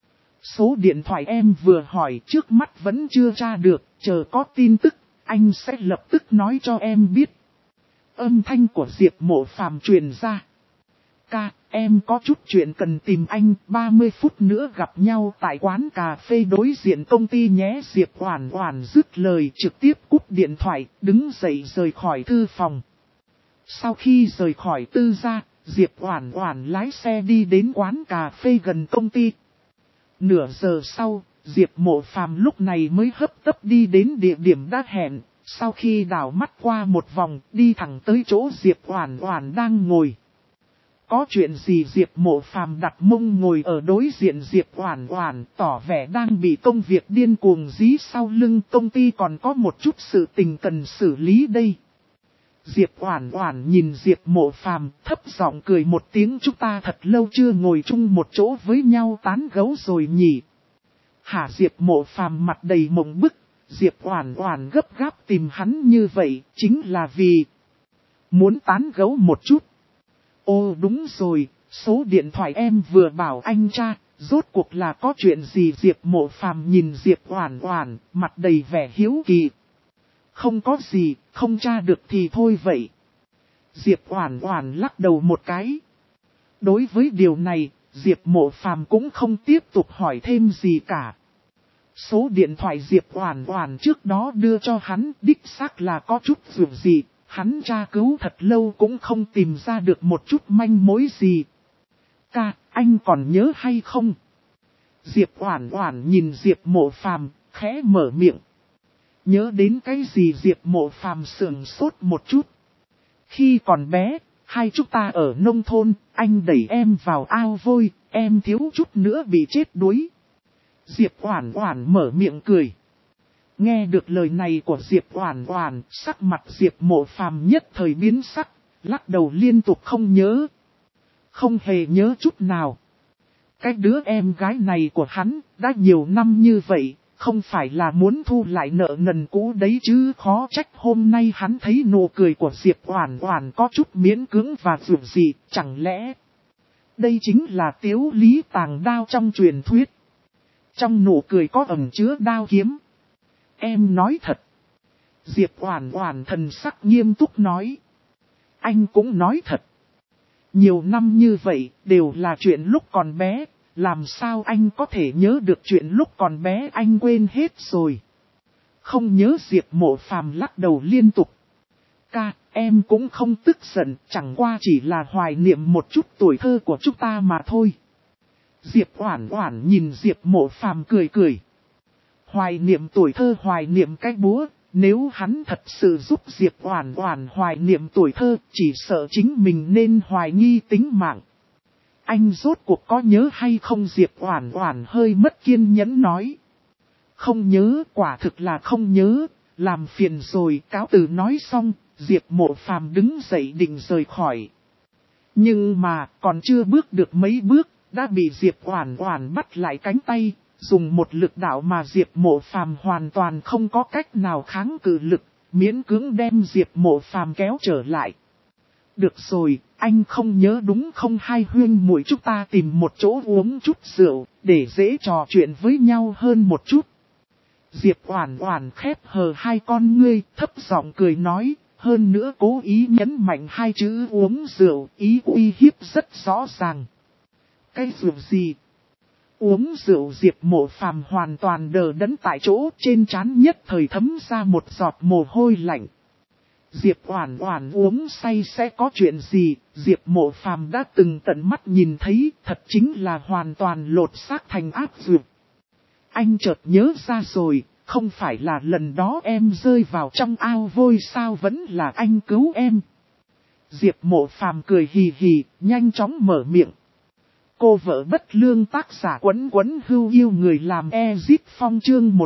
Số điện thoại em vừa hỏi trước mắt vẫn chưa tra được, chờ có tin tức, anh sẽ lập tức nói cho em biết. Âm thanh của Diệp Mộ Phàm truyền ra. Ca, em có chút chuyện cần tìm anh, 30 phút nữa gặp nhau tại quán cà phê đối diện công ty nhé. Diệp Oản Oản dứt lời trực tiếp cúp điện thoại, đứng dậy rời khỏi thư phòng. Sau khi rời khỏi tư gia, Diệp Oản Oản lái xe đi đến quán cà phê gần công ty. Nửa giờ sau, Diệp Mộ Phàm lúc này mới hấp tấp đi đến địa điểm đã hẹn, sau khi đảo mắt qua một vòng, đi thẳng tới chỗ Diệp Oản Oản đang ngồi. Có chuyện gì? Diệp Mộ Phàm đặt mông ngồi ở đối diện Diệp Oản Oản, tỏ vẻ đang bị công việc điên cuồng dí sau lưng, công ty còn có một chút sự tình cần xử lý đây. Diệp Oản Oản nhìn Diệp Mộ Phàm, thấp giọng cười một tiếng, chúng ta thật lâu chưa ngồi chung một chỗ với nhau tán gẫu rồi nhỉ. Hả? Diệp Mộ Phàm mặt đầy mộng bức, Diệp Oản Oản gấp gáp tìm hắn như vậy, chính là vì muốn tán gẫu một chút. Ô đúng rồi, số điện thoại em vừa bảo anh tra, rốt cuộc là có chuyện gì? Diệp Mộ Phàm nhìn Diệp Oản Oản, mặt đầy vẻ hiếu kỳ. Không có gì, không tra được thì thôi vậy. Diệp Oản Oản lắc đầu một cái. Đối với điều này, Diệp Mộ Phàm cũng không tiếp tục hỏi thêm gì cả. Số điện thoại Diệp Oản Oản trước đó đưa cho hắn đích xác là có chút dù gì. Hắn tra cứu thật lâu cũng không tìm ra được một chút manh mối gì. Ca, anh còn nhớ hay không? Diệp Oản Oản nhìn Diệp Mộ Phàm, khẽ mở miệng. Nhớ đến cái gì? Diệp Mộ Phàm sững sốt một chút. Khi còn bé, hai chúng ta ở nông thôn, anh đẩy em vào ao vôi, em thiếu chút nữa bị chết đuối. Diệp Oản Oản mở miệng cười. Nghe được lời này của Diệp Oản Oản, sắc mặt Diệp Mộ Phàm nhất thời biến sắc, lắc đầu liên tục không nhớ. Không hề nhớ chút nào. Cái đứa em gái này của hắn, đã nhiều năm như vậy, không phải là muốn thu lại nợ nần cũ đấy chứ, khó trách hôm nay hắn thấy nụ cười của Diệp Oản Oản có chút miễn cưỡng và dịu dị, chẳng lẽ đây chính là Tiếu Lý tàng đao trong truyền thuyết. Trong nụ cười có ẩn chứa đao kiếm. Em nói thật. Diệp Oản Oản thần sắc nghiêm túc nói. Anh cũng nói thật. Nhiều năm như vậy, đều là chuyện lúc còn bé, làm sao anh có thể nhớ được chuyện lúc còn bé? Anh quên hết rồi. Không nhớ? Diệp Mộ Phàm lắc đầu liên tục. Ca, em cũng không tức giận, chẳng qua chỉ là hoài niệm một chút tuổi thơ của chúng ta mà thôi. Diệp Oản Oản nhìn Diệp Mộ Phàm cười cười. Hoài niệm tuổi thơ, hoài niệm cái búa, nếu hắn thật sự giúp Diệp Oản Oản hoài niệm tuổi thơ, chỉ sợ chính mình nên hoài nghi tính mạng. Anh rốt cuộc có nhớ hay không? Diệp Oản Oản hơi mất kiên nhẫn nói. Không nhớ, quả thực là không nhớ, làm phiền rồi. Cáo từ nói xong, Diệp Mộ Phàm đứng dậy định rời khỏi. Nhưng mà còn chưa bước được mấy bước, đã bị Diệp Oản Oản bắt lại cánh tay. Dùng một lực đạo mà Diệp Mộ Phàm hoàn toàn không có cách nào kháng cự lực, miễn cưỡng đem Diệp Mộ Phàm kéo trở lại. Được rồi, anh không nhớ đúng không, hai huynh muội chúng ta tìm một chỗ uống chút rượu, để dễ trò chuyện với nhau hơn một chút. Diệp Oản Oản khép hờ hai con ngươi, thấp giọng cười nói, hơn nữa cố ý nhấn mạnh hai chữ uống rượu, ý uy hiếp rất rõ ràng. Cái rượu gì? Uống rượu? Diệp Mộ Phàm hoàn toàn đờ đẫn tại chỗ, trên trán nhất thời thấm ra một giọt mồ hôi lạnh. Diệp Oản Oản uống say sẽ có chuyện gì? Diệp Mộ Phàm đã từng tận mắt nhìn thấy, thật chính là hoàn toàn lột xác thành ác dược. Anh chợt nhớ ra rồi, không phải là lần đó em rơi vào trong ao vôi sao, vẫn là anh cứu em. Diệp Mộ Phàm cười hì hì, nhanh chóng mở miệng. Cô vợ bất lương, tác giả Quấn Quấn Hưu Yêu người làm Ezip Phong, chương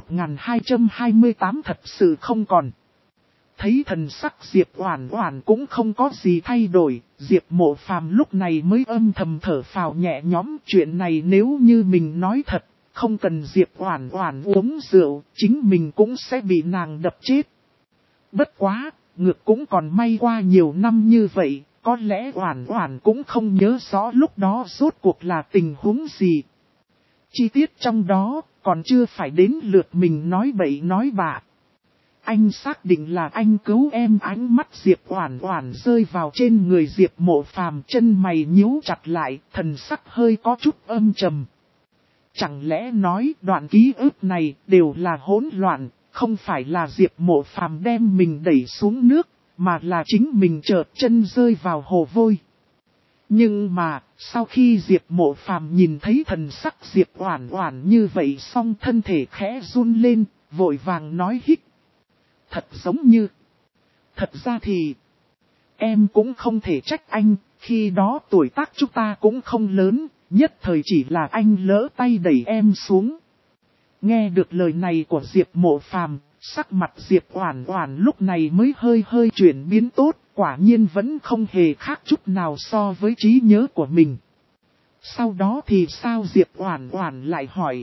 1228 thật sự không còn. Thấy thần sắc Diệp Oản Oản cũng không có gì thay đổi, Diệp Mộ Phàm lúc này mới âm thầm thở phào nhẹ nhõm. Chuyện này nếu như mình nói thật, không cần Diệp Oản Oản uống rượu, chính mình cũng sẽ bị nàng đập chết. Bất quá, ngược cũng còn may qua nhiều năm như vậy, có lẽ Oản Oản cũng không nhớ rõ lúc đó rốt cuộc là tình huống gì. Chi tiết trong đó, còn chưa phải đến lượt mình nói bậy nói bạ. Anh xác định là anh cứu em. Ánh mắt Diệp Oản Oản rơi vào trên người Diệp Mộ Phàm, chân mày nhíu chặt lại, thần sắc hơi có chút âm trầm. Chẳng lẽ nói đoạn ký ức này đều là hỗn loạn, không phải là Diệp Mộ Phàm đem mình đẩy xuống nước, mà là chính mình chợt chân rơi vào hồ vôi. Nhưng mà, sau khi Diệp Mộ Phàm nhìn thấy thần sắc Diệp Oản Oản như vậy xong, thân thể khẽ run lên, vội vàng nói hít. Thật giống như. Thật ra thì, em cũng không thể trách anh, khi đó tuổi tác chúng ta cũng không lớn, nhất thời chỉ là anh lỡ tay đẩy em xuống. Nghe được lời này của Diệp Mộ Phàm, sắc mặt Diệp Oản Oản lúc này mới hơi chuyển biến tốt, quả nhiên vẫn không hề khác chút nào so với trí nhớ của mình. Sau đó thì sao? Diệp Oản Oản lại hỏi.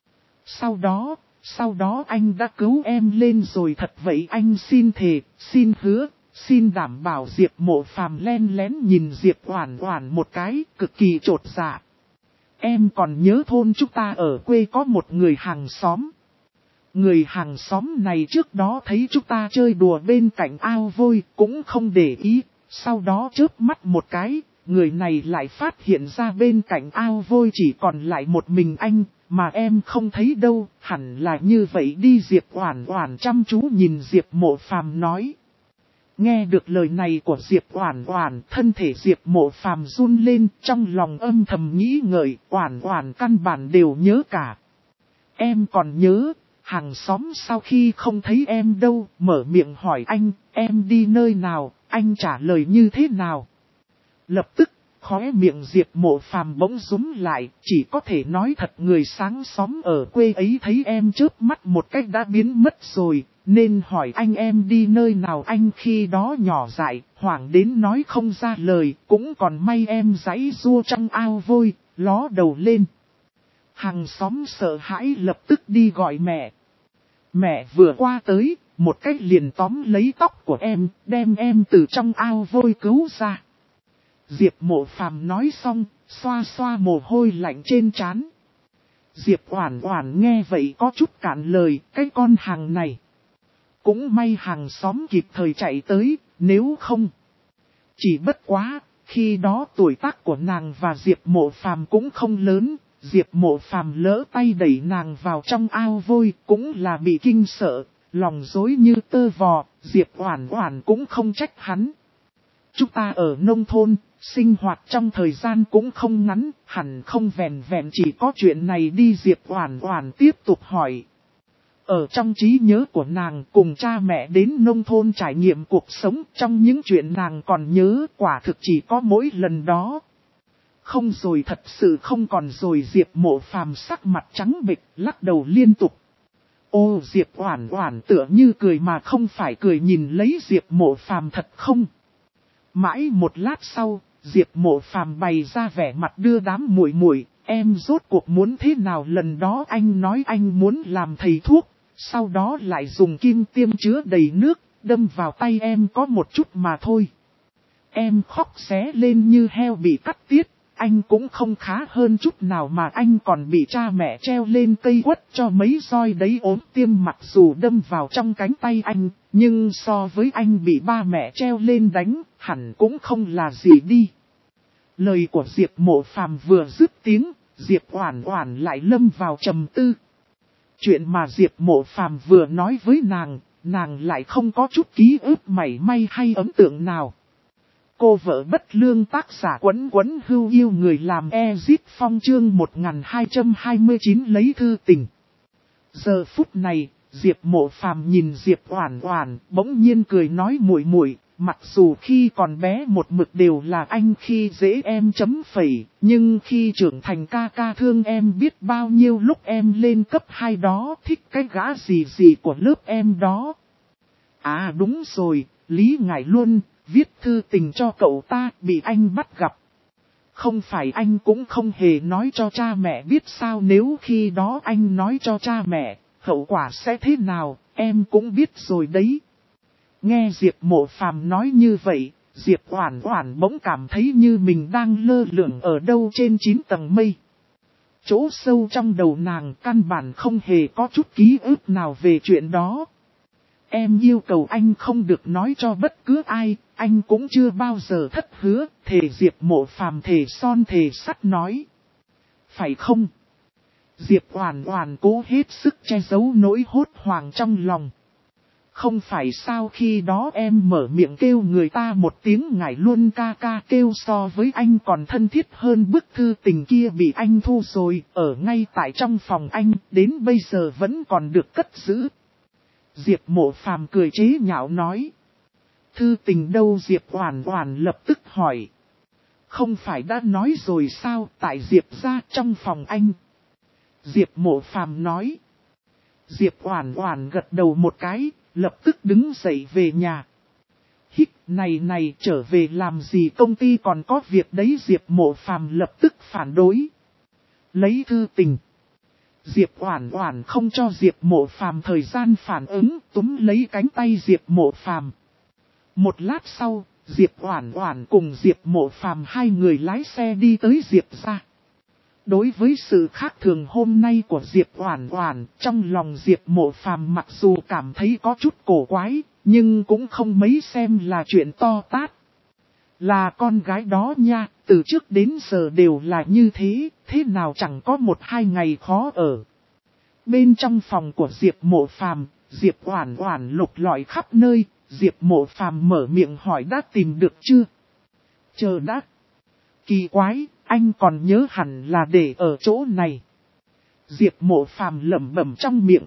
Sau đó anh đã cứu em lên rồi. Thật vậy anh xin thề, xin hứa, xin đảm bảo. Diệp Mộ Phàm len lén nhìn Diệp Oản Oản một cái, cực kỳ chột dạ. Em còn nhớ thôn chúng ta ở quê có một người hàng xóm. Người hàng xóm này trước đó thấy chúng ta chơi đùa bên cạnh ao vôi, cũng không để ý. Sau đó chớp mắt một cái, người này lại phát hiện ra bên cạnh ao vôi chỉ còn lại một mình anh, mà em không thấy đâu. Hẳn là như vậy đi. Diệp Oản Oản chăm chú nhìn Diệp Mộ Phàm nói. Nghe được lời này của Diệp Oản Oản, thân thể Diệp Mộ Phàm run lên, trong lòng âm thầm nghĩ ngợi, Oản Oản căn bản đều nhớ cả. Em còn nhớ, hàng xóm sau khi không thấy em đâu, mở miệng hỏi anh, em đi nơi nào, anh trả lời như thế nào. Lập tức, khóe miệng Diệp Mộ Phàm bỗng rúm lại, chỉ có thể nói thật, người sáng xóm ở quê ấy thấy em chớp mắt một cách đã biến mất rồi, nên hỏi anh em đi nơi nào. Anh khi đó nhỏ dại, hoảng đến nói không ra lời, cũng còn may em giãy giụa trong ao vôi, ló đầu lên. Hàng xóm sợ hãi lập tức đi gọi mẹ. Mẹ vừa qua tới, một cách liền tóm lấy tóc của em, đem em từ trong ao vôi cứu ra. Diệp Mộ Phàm nói xong, xoa xoa mồ hôi lạnh trên trán. Diệp Oản Oản nghe vậy có chút cạn lời, cái con hàng này. Cũng may hàng xóm kịp thời chạy tới, nếu không. Chỉ bất quá, khi đó tuổi tác của nàng và Diệp Mộ Phàm cũng không lớn, Diệp Mộ Phàm lỡ tay đẩy nàng vào trong ao vôi, cũng là bị kinh sợ, lòng rối như tơ vò. Diệp Oản Oản cũng không trách hắn. Chúng ta ở nông thôn, sinh hoạt trong thời gian cũng không ngắn, hẳn không vẹn vẹn chỉ có chuyện này đi. Diệp Oản Oản tiếp tục hỏi. Ở trong trí nhớ của nàng, cùng cha mẹ đến nông thôn trải nghiệm cuộc sống, trong những chuyện nàng còn nhớ quả thực chỉ có mỗi lần đó. Không rồi, thật sự không còn rồi. Diệp Mộ Phàm sắc mặt trắng bệch, lắc đầu liên tục. Ô, Diệp Oản Oản tựa như cười mà không phải cười nhìn lấy Diệp Mộ Phàm. Thật không? Mãi một lát sau, Diệp Mộ Phàm bày ra vẻ mặt đưa đám muội muội, em rốt cuộc muốn thế nào? Lần đó anh nói anh muốn làm thầy thuốc, sau đó lại dùng kim tiêm chứa đầy nước, đâm vào tay em có một chút mà thôi. Em khóc xé lên như heo bị cắt tiết, anh cũng không khá hơn chút nào mà anh còn bị cha mẹ treo lên cây quất cho mấy roi đấy ốm tiêm mặc dù đâm vào trong cánh tay anh, nhưng so với anh bị ba mẹ treo lên đánh, hẳn cũng không là gì đi. Lời của Diệp Mộ Phàm vừa dứt tiếng, Diệp Oản Oản lại lâm vào trầm tư. Chuyện mà Diệp Mộ Phàm vừa nói với nàng lại không có chút ký ức mảy may hay ấn tượng nào. Cô vợ bất lương tác giả Quấn Quấn Hưu Yêu người làm Ezit Phong chương 1229 lấy thư tình. Giờ phút này, Diệp Mộ Phàm nhìn Diệp Oản Oản, bỗng nhiên cười nói muội muội, mặc dù khi còn bé một mực đều là anh khi dễ em chấm phẩy, nhưng khi trưởng thành ca ca thương em biết bao nhiêu lúc em lên cấp 2 đó thích cái gã gì gì của lớp em đó. À đúng rồi, Lý Ngải Luân, viết thư tình cho cậu ta bị anh bắt gặp. Không phải anh cũng không hề nói cho cha mẹ biết sao, nếu khi đó anh nói cho cha mẹ, hậu quả sẽ thế nào, em cũng biết rồi đấy. Nghe Diệp Mộ Phàm nói như vậy, Diệp Oản Oản bỗng cảm thấy như mình đang lơ lửng ở đâu trên 9 tầng mây. Chỗ sâu trong đầu nàng căn bản không hề có chút ký ức nào về chuyện đó. Em yêu cầu anh không được nói cho bất cứ ai, anh cũng chưa bao giờ thất hứa, thề. Diệp Mộ Phàm thề son thề sắt nói. Phải không? Diệp Oản Oản cố hết sức che giấu nỗi hốt hoảng trong lòng. Không phải sao khi đó em mở miệng kêu người ta một tiếng Ngải Luân ca ca kêu so với anh còn thân thiết hơn, bức thư tình kia bị anh thu rồi, ở ngay tại trong phòng anh, đến bây giờ vẫn còn được cất giữ. Diệp Mộ Phàm cười chế nhạo nói. Thư tình đâu? Diệp Oản Oản lập tức hỏi. Không phải đã nói rồi sao, tại Diệp gia trong phòng anh. Diệp Mộ Phàm nói. Diệp Oản Oản gật đầu một cái, lập tức đứng dậy về nhà. Hít, này trở về làm gì, công ty còn có việc đấy. Diệp Mộ Phàm lập tức phản đối. Lấy thư tình. Diệp Oản Oản không cho Diệp Mộ Phàm thời gian phản ứng, túm lấy cánh tay Diệp Mộ Phàm. Một lát sau, Diệp Oản Oản cùng Diệp Mộ Phàm hai người lái xe đi tới Diệp gia. Đối với sự khác thường hôm nay của Diệp Oản Oản, trong lòng Diệp Mộ Phàm mặc dù cảm thấy có chút cổ quái, nhưng cũng không mấy xem là chuyện to tát. Là con gái đó nha, từ trước đến giờ đều là như thế, thế nào chẳng có 1-2 ngày khó ở. Bên trong phòng của Diệp Mộ Phàm, Diệp Oản Oản lục lọi khắp nơi, Diệp Mộ Phàm mở miệng hỏi đã tìm được chưa? Chờ đã. Kỳ quái, anh còn nhớ hẳn là để ở chỗ này. Diệp Mộ Phàm lẩm bẩm trong miệng.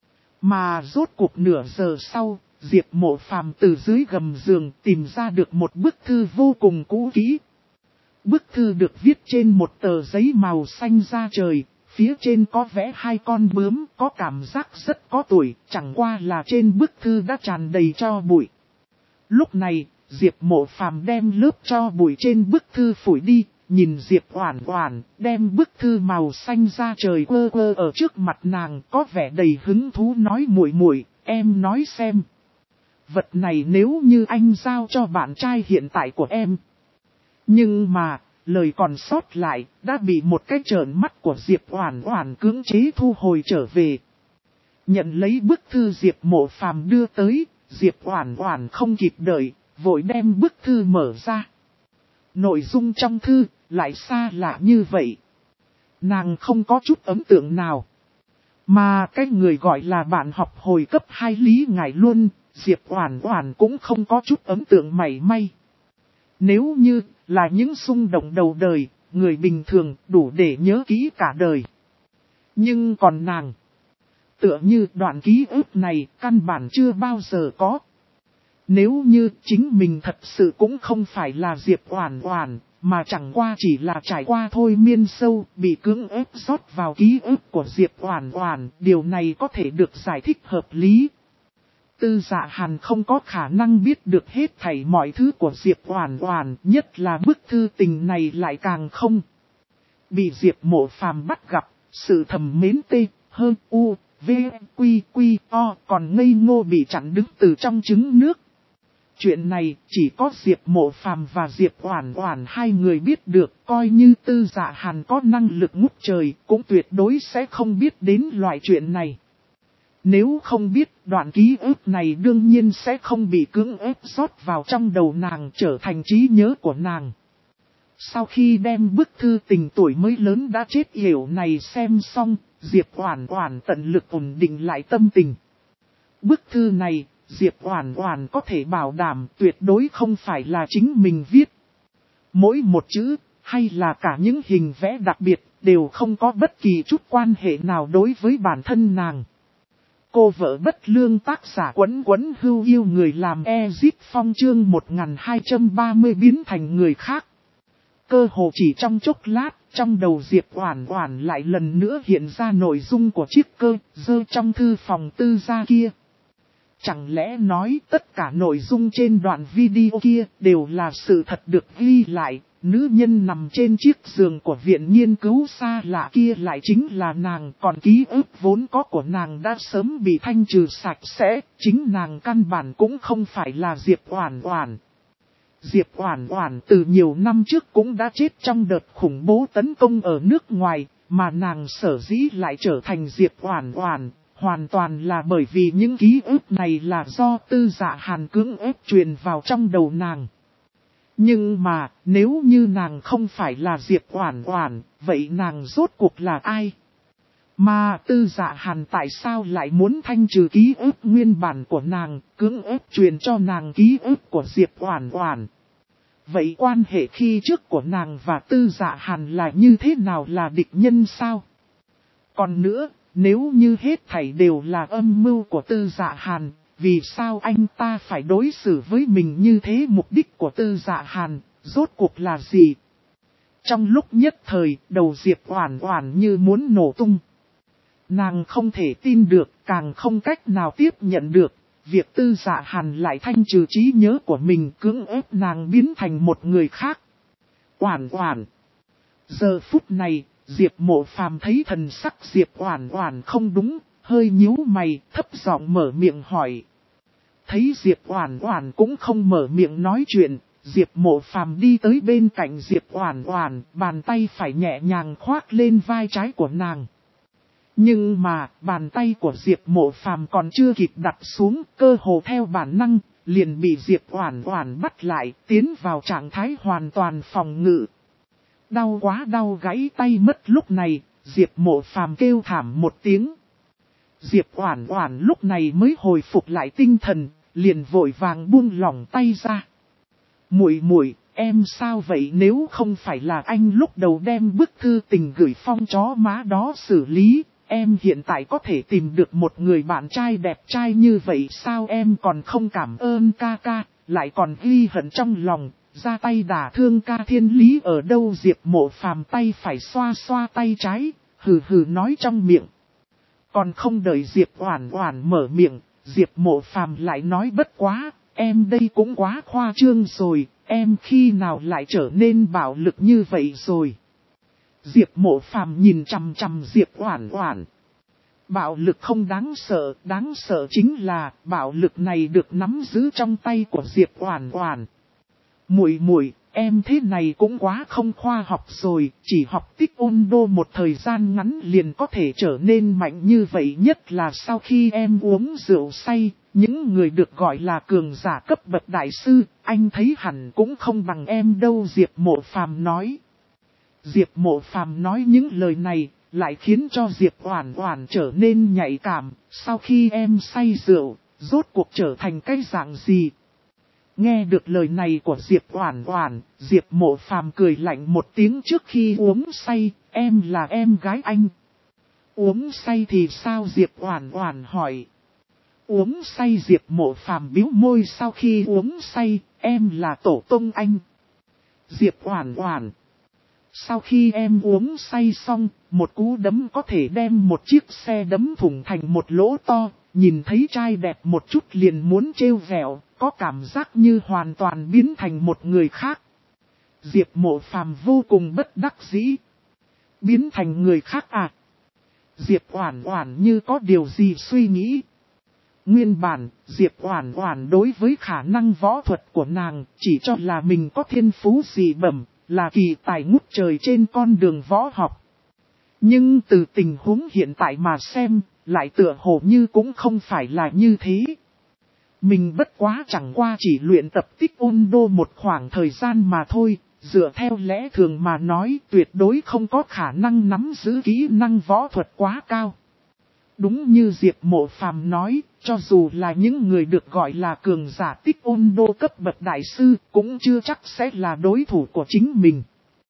Mà rốt cuộc nửa giờ sau, Diệp Mộ Phàm từ dưới gầm giường tìm ra được một bức thư vô cùng cũ kỹ. Bức thư được viết trên một tờ giấy màu xanh da trời, phía trên có vẽ 2 con bướm, có cảm giác rất có tuổi, chẳng qua là trên bức thư đã tràn đầy tro bụi. Lúc này, Diệp Mộ Phàm đem lớp tro bụi trên bức thư phủi đi, nhìn Diệp Oản Oản, đem bức thư màu xanh da trời quơ quơ ở trước mặt nàng, có vẻ đầy hứng thú nói muội muội, em nói xem. Vật này nếu như anh giao cho bạn trai hiện tại của em. Nhưng mà, lời còn sót lại, đã bị một cái trợn mắt của Diệp Oản Oản cưỡng chế thu hồi trở về. Nhận lấy bức thư Diệp Mộ Phàm đưa tới, Diệp Oản Oản không kịp đợi, vội đem bức thư mở ra. Nội dung trong thư, lại xa lạ như vậy. Nàng không có chút ấn tượng nào. Mà cái người gọi là bạn học hồi cấp 2 Lý Ngải Luân, Diệp Oản Oản cũng không có chút ấn tượng mảy may. Nếu như là những xung động đầu đời, người bình thường đủ để nhớ kỹ cả đời. Nhưng còn nàng, tựa như đoạn ký ức này căn bản chưa bao giờ có. Nếu như chính mình thật sự cũng không phải là Diệp Oản Oản, mà chẳng qua chỉ là trải qua thôi miên sâu, bị cưỡng ép rót vào ký ức của Diệp Oản Oản, điều này có thể được giải thích hợp lý. Tư Dạ Hàn không có khả năng biết được hết thảy mọi thứ của Diệp Oản Oản, nhất là bức thư tình này lại càng không. Bị Diệp Mộ Phàm bắt gặp, sự thầm mến tê, hơn u, V, Quy, Quy, O còn ngây ngô bị chặn đứng từ trong trứng nước. Chuyện này chỉ có Diệp Mộ Phàm và Diệp Oản Oản hai người biết được, coi như Tư Dạ Hàn có năng lực ngút trời cũng tuyệt đối sẽ không biết đến loại chuyện này. Nếu không biết, đoạn ký ức này đương nhiên sẽ không bị cưỡng ép rót vào trong đầu nàng trở thành trí nhớ của nàng. Sau khi đem bức thư tình tuổi mới lớn đã chết yểu này xem xong, Diệp Oản Oản tận lực ổn định lại tâm tình. Bức thư này, Diệp Oản Oản có thể bảo đảm tuyệt đối không phải là chính mình viết. Mỗi một chữ, hay là cả những hình vẽ đặc biệt, đều không có bất kỳ chút quan hệ nào đối với bản thân nàng. Cô vợ bất lương tác giả Quấn Quấn Hưu yêu người làm Ezip Phong chương 1230 biến thành người khác. Cơ hồ chỉ trong chốc lát, trong đầu Diệp Oản Oản lại lần nữa hiện ra nội dung của chiếc cơ dơ trong thư phòng Tư gia kia. Chẳng lẽ nói tất cả nội dung trên đoạn video kia đều là sự thật được ghi lại, nữ nhân nằm trên chiếc giường của viện nghiên cứu xa lạ kia lại chính là nàng, còn ký ức vốn có của nàng đã sớm bị thanh trừ sạch sẽ, chính nàng căn bản cũng không phải là Diệp Oản Oản. Diệp Oản Oản từ nhiều năm trước cũng đã chết trong đợt khủng bố tấn công ở nước ngoài, mà nàng sở dĩ lại trở thành Diệp Oản Oản, hoàn toàn là bởi vì những ký ức này là do Tư Dạ Hàn cưỡng ép truyền vào trong đầu nàng. Nhưng mà, nếu như nàng không phải là Diệp Oản Oản, vậy nàng rốt cuộc là ai? Mà Tư Dạ Hàn tại sao lại muốn thanh trừ ký ức nguyên bản của nàng, cưỡng ép truyền cho nàng ký ức của Diệp Oản Oản? Vậy quan hệ khi trước của nàng và Tư Dạ Hàn là như thế nào, là địch nhân sao? Còn nữa, nếu như hết thảy đều là âm mưu của Tư Dạ Hàn, vì sao anh ta phải đối xử với mình như thế? Mục đích của Tư Dạ Hàn, rốt cuộc là gì? Trong lúc nhất thời, đầu Diệp Oản Oản như muốn nổ tung. Nàng không thể tin được, càng không cách nào tiếp nhận được, việc Tư Dạ Hàn lại thanh trừ trí nhớ của mình, cưỡng ép nàng biến thành một người khác. Oản Oản. Giờ phút này, Diệp Mộ Phàm thấy thần sắc Diệp Oản Oản không đúng, hơi nhíu mày, thấp giọng mở miệng hỏi. Thấy Diệp Oản Oản cũng không mở miệng nói chuyện, Diệp Mộ Phàm đi tới bên cạnh Diệp Oản Oản, bàn tay phải nhẹ nhàng khoác lên vai trái của nàng. Nhưng mà, bàn tay của Diệp Mộ Phàm còn chưa kịp đặt xuống, cơ hồ theo bản năng, liền bị Diệp Oản Oản bắt lại, tiến vào trạng thái hoàn toàn phòng ngự. Đau quá, đau gãy tay mất. Lúc này, Diệp Mộ Phàm kêu thảm một tiếng. Diệp Oản Oản lúc này mới hồi phục lại tinh thần, liền vội vàng buông lỏng tay ra. Muội muội, em sao vậy? Nếu không phải là anh lúc đầu đem bức thư tình gửi Phong chó má đó xử lý, em hiện tại có thể tìm được một người bạn trai đẹp trai như vậy sao? Em còn không cảm ơn ca ca, lại còn ghi hận trong lòng, ra tay đả thương ca. Thiên lý ở đâu? Diệp Mộ Phàm tay phải xoa xoa tay trái, hừ hừ nói trong miệng. Còn không đợi Diệp Oản Oản mở miệng, Diệp Mộ Phàm lại nói bất quá, em đây cũng quá khoa trương rồi, em khi nào lại trở nên bạo lực như vậy rồi? Diệp Mộ Phàm nhìn chằm chằm Diệp Oản Oản. Bạo lực không đáng sợ chính là bạo lực này được nắm giữ trong tay của Diệp Oản Oản. Muội muội, em thế này cũng quá không khoa học rồi, chỉ học tích ôn đô một thời gian ngắn liền có thể trở nên mạnh như vậy, nhất là sau khi em uống rượu say, những người được gọi là cường giả cấp bậc đại sư, anh thấy hẳn cũng không bằng em đâu. Diệp Mộ Phàm nói. Diệp Mộ Phàm nói những lời này, lại khiến cho Diệp Oản Oản trở nên nhạy cảm, sau khi em say rượu, rốt cuộc trở thành cái dạng gì? Nghe được lời này của Diệp Oản Oản, Diệp Mộ Phàm cười lạnh một tiếng. Trước khi uống say, em là em gái anh. Uống say thì sao? Diệp Oản Oản hỏi. Uống say? Diệp Mộ Phàm bĩu môi. Sau khi uống say, em là tổ tông anh. Diệp Oản Oản. Sau khi em uống say xong, một cú đấm có thể đem một chiếc xe đấm thủng thành một lỗ to, nhìn thấy trai đẹp một chút liền muốn trêu vẹo, có cảm giác như hoàn toàn biến thành một người khác. Diệp Mộ Phàm vô cùng bất đắc dĩ. Biến thành người khác à? Diệp Oản Oản như có điều gì suy nghĩ. Nguyên bản, Diệp Oản Oản đối với khả năng võ thuật của nàng chỉ cho là mình có thiên phú dị bẩm, là kỳ tài ngút trời trên con đường võ học. Nhưng từ tình huống hiện tại mà xem, lại tựa hồ như cũng không phải là như thế. Mình bất quá chẳng qua chỉ luyện tập tích ôn đô một khoảng thời gian mà thôi, dựa theo lẽ thường mà nói tuyệt đối không có khả năng nắm giữ kỹ năng võ thuật quá cao. Đúng như Diệp Mộ Phàm nói, cho dù là những người được gọi là cường giả tích ôn đô cấp bậc đại sư, cũng chưa chắc sẽ là đối thủ của chính mình.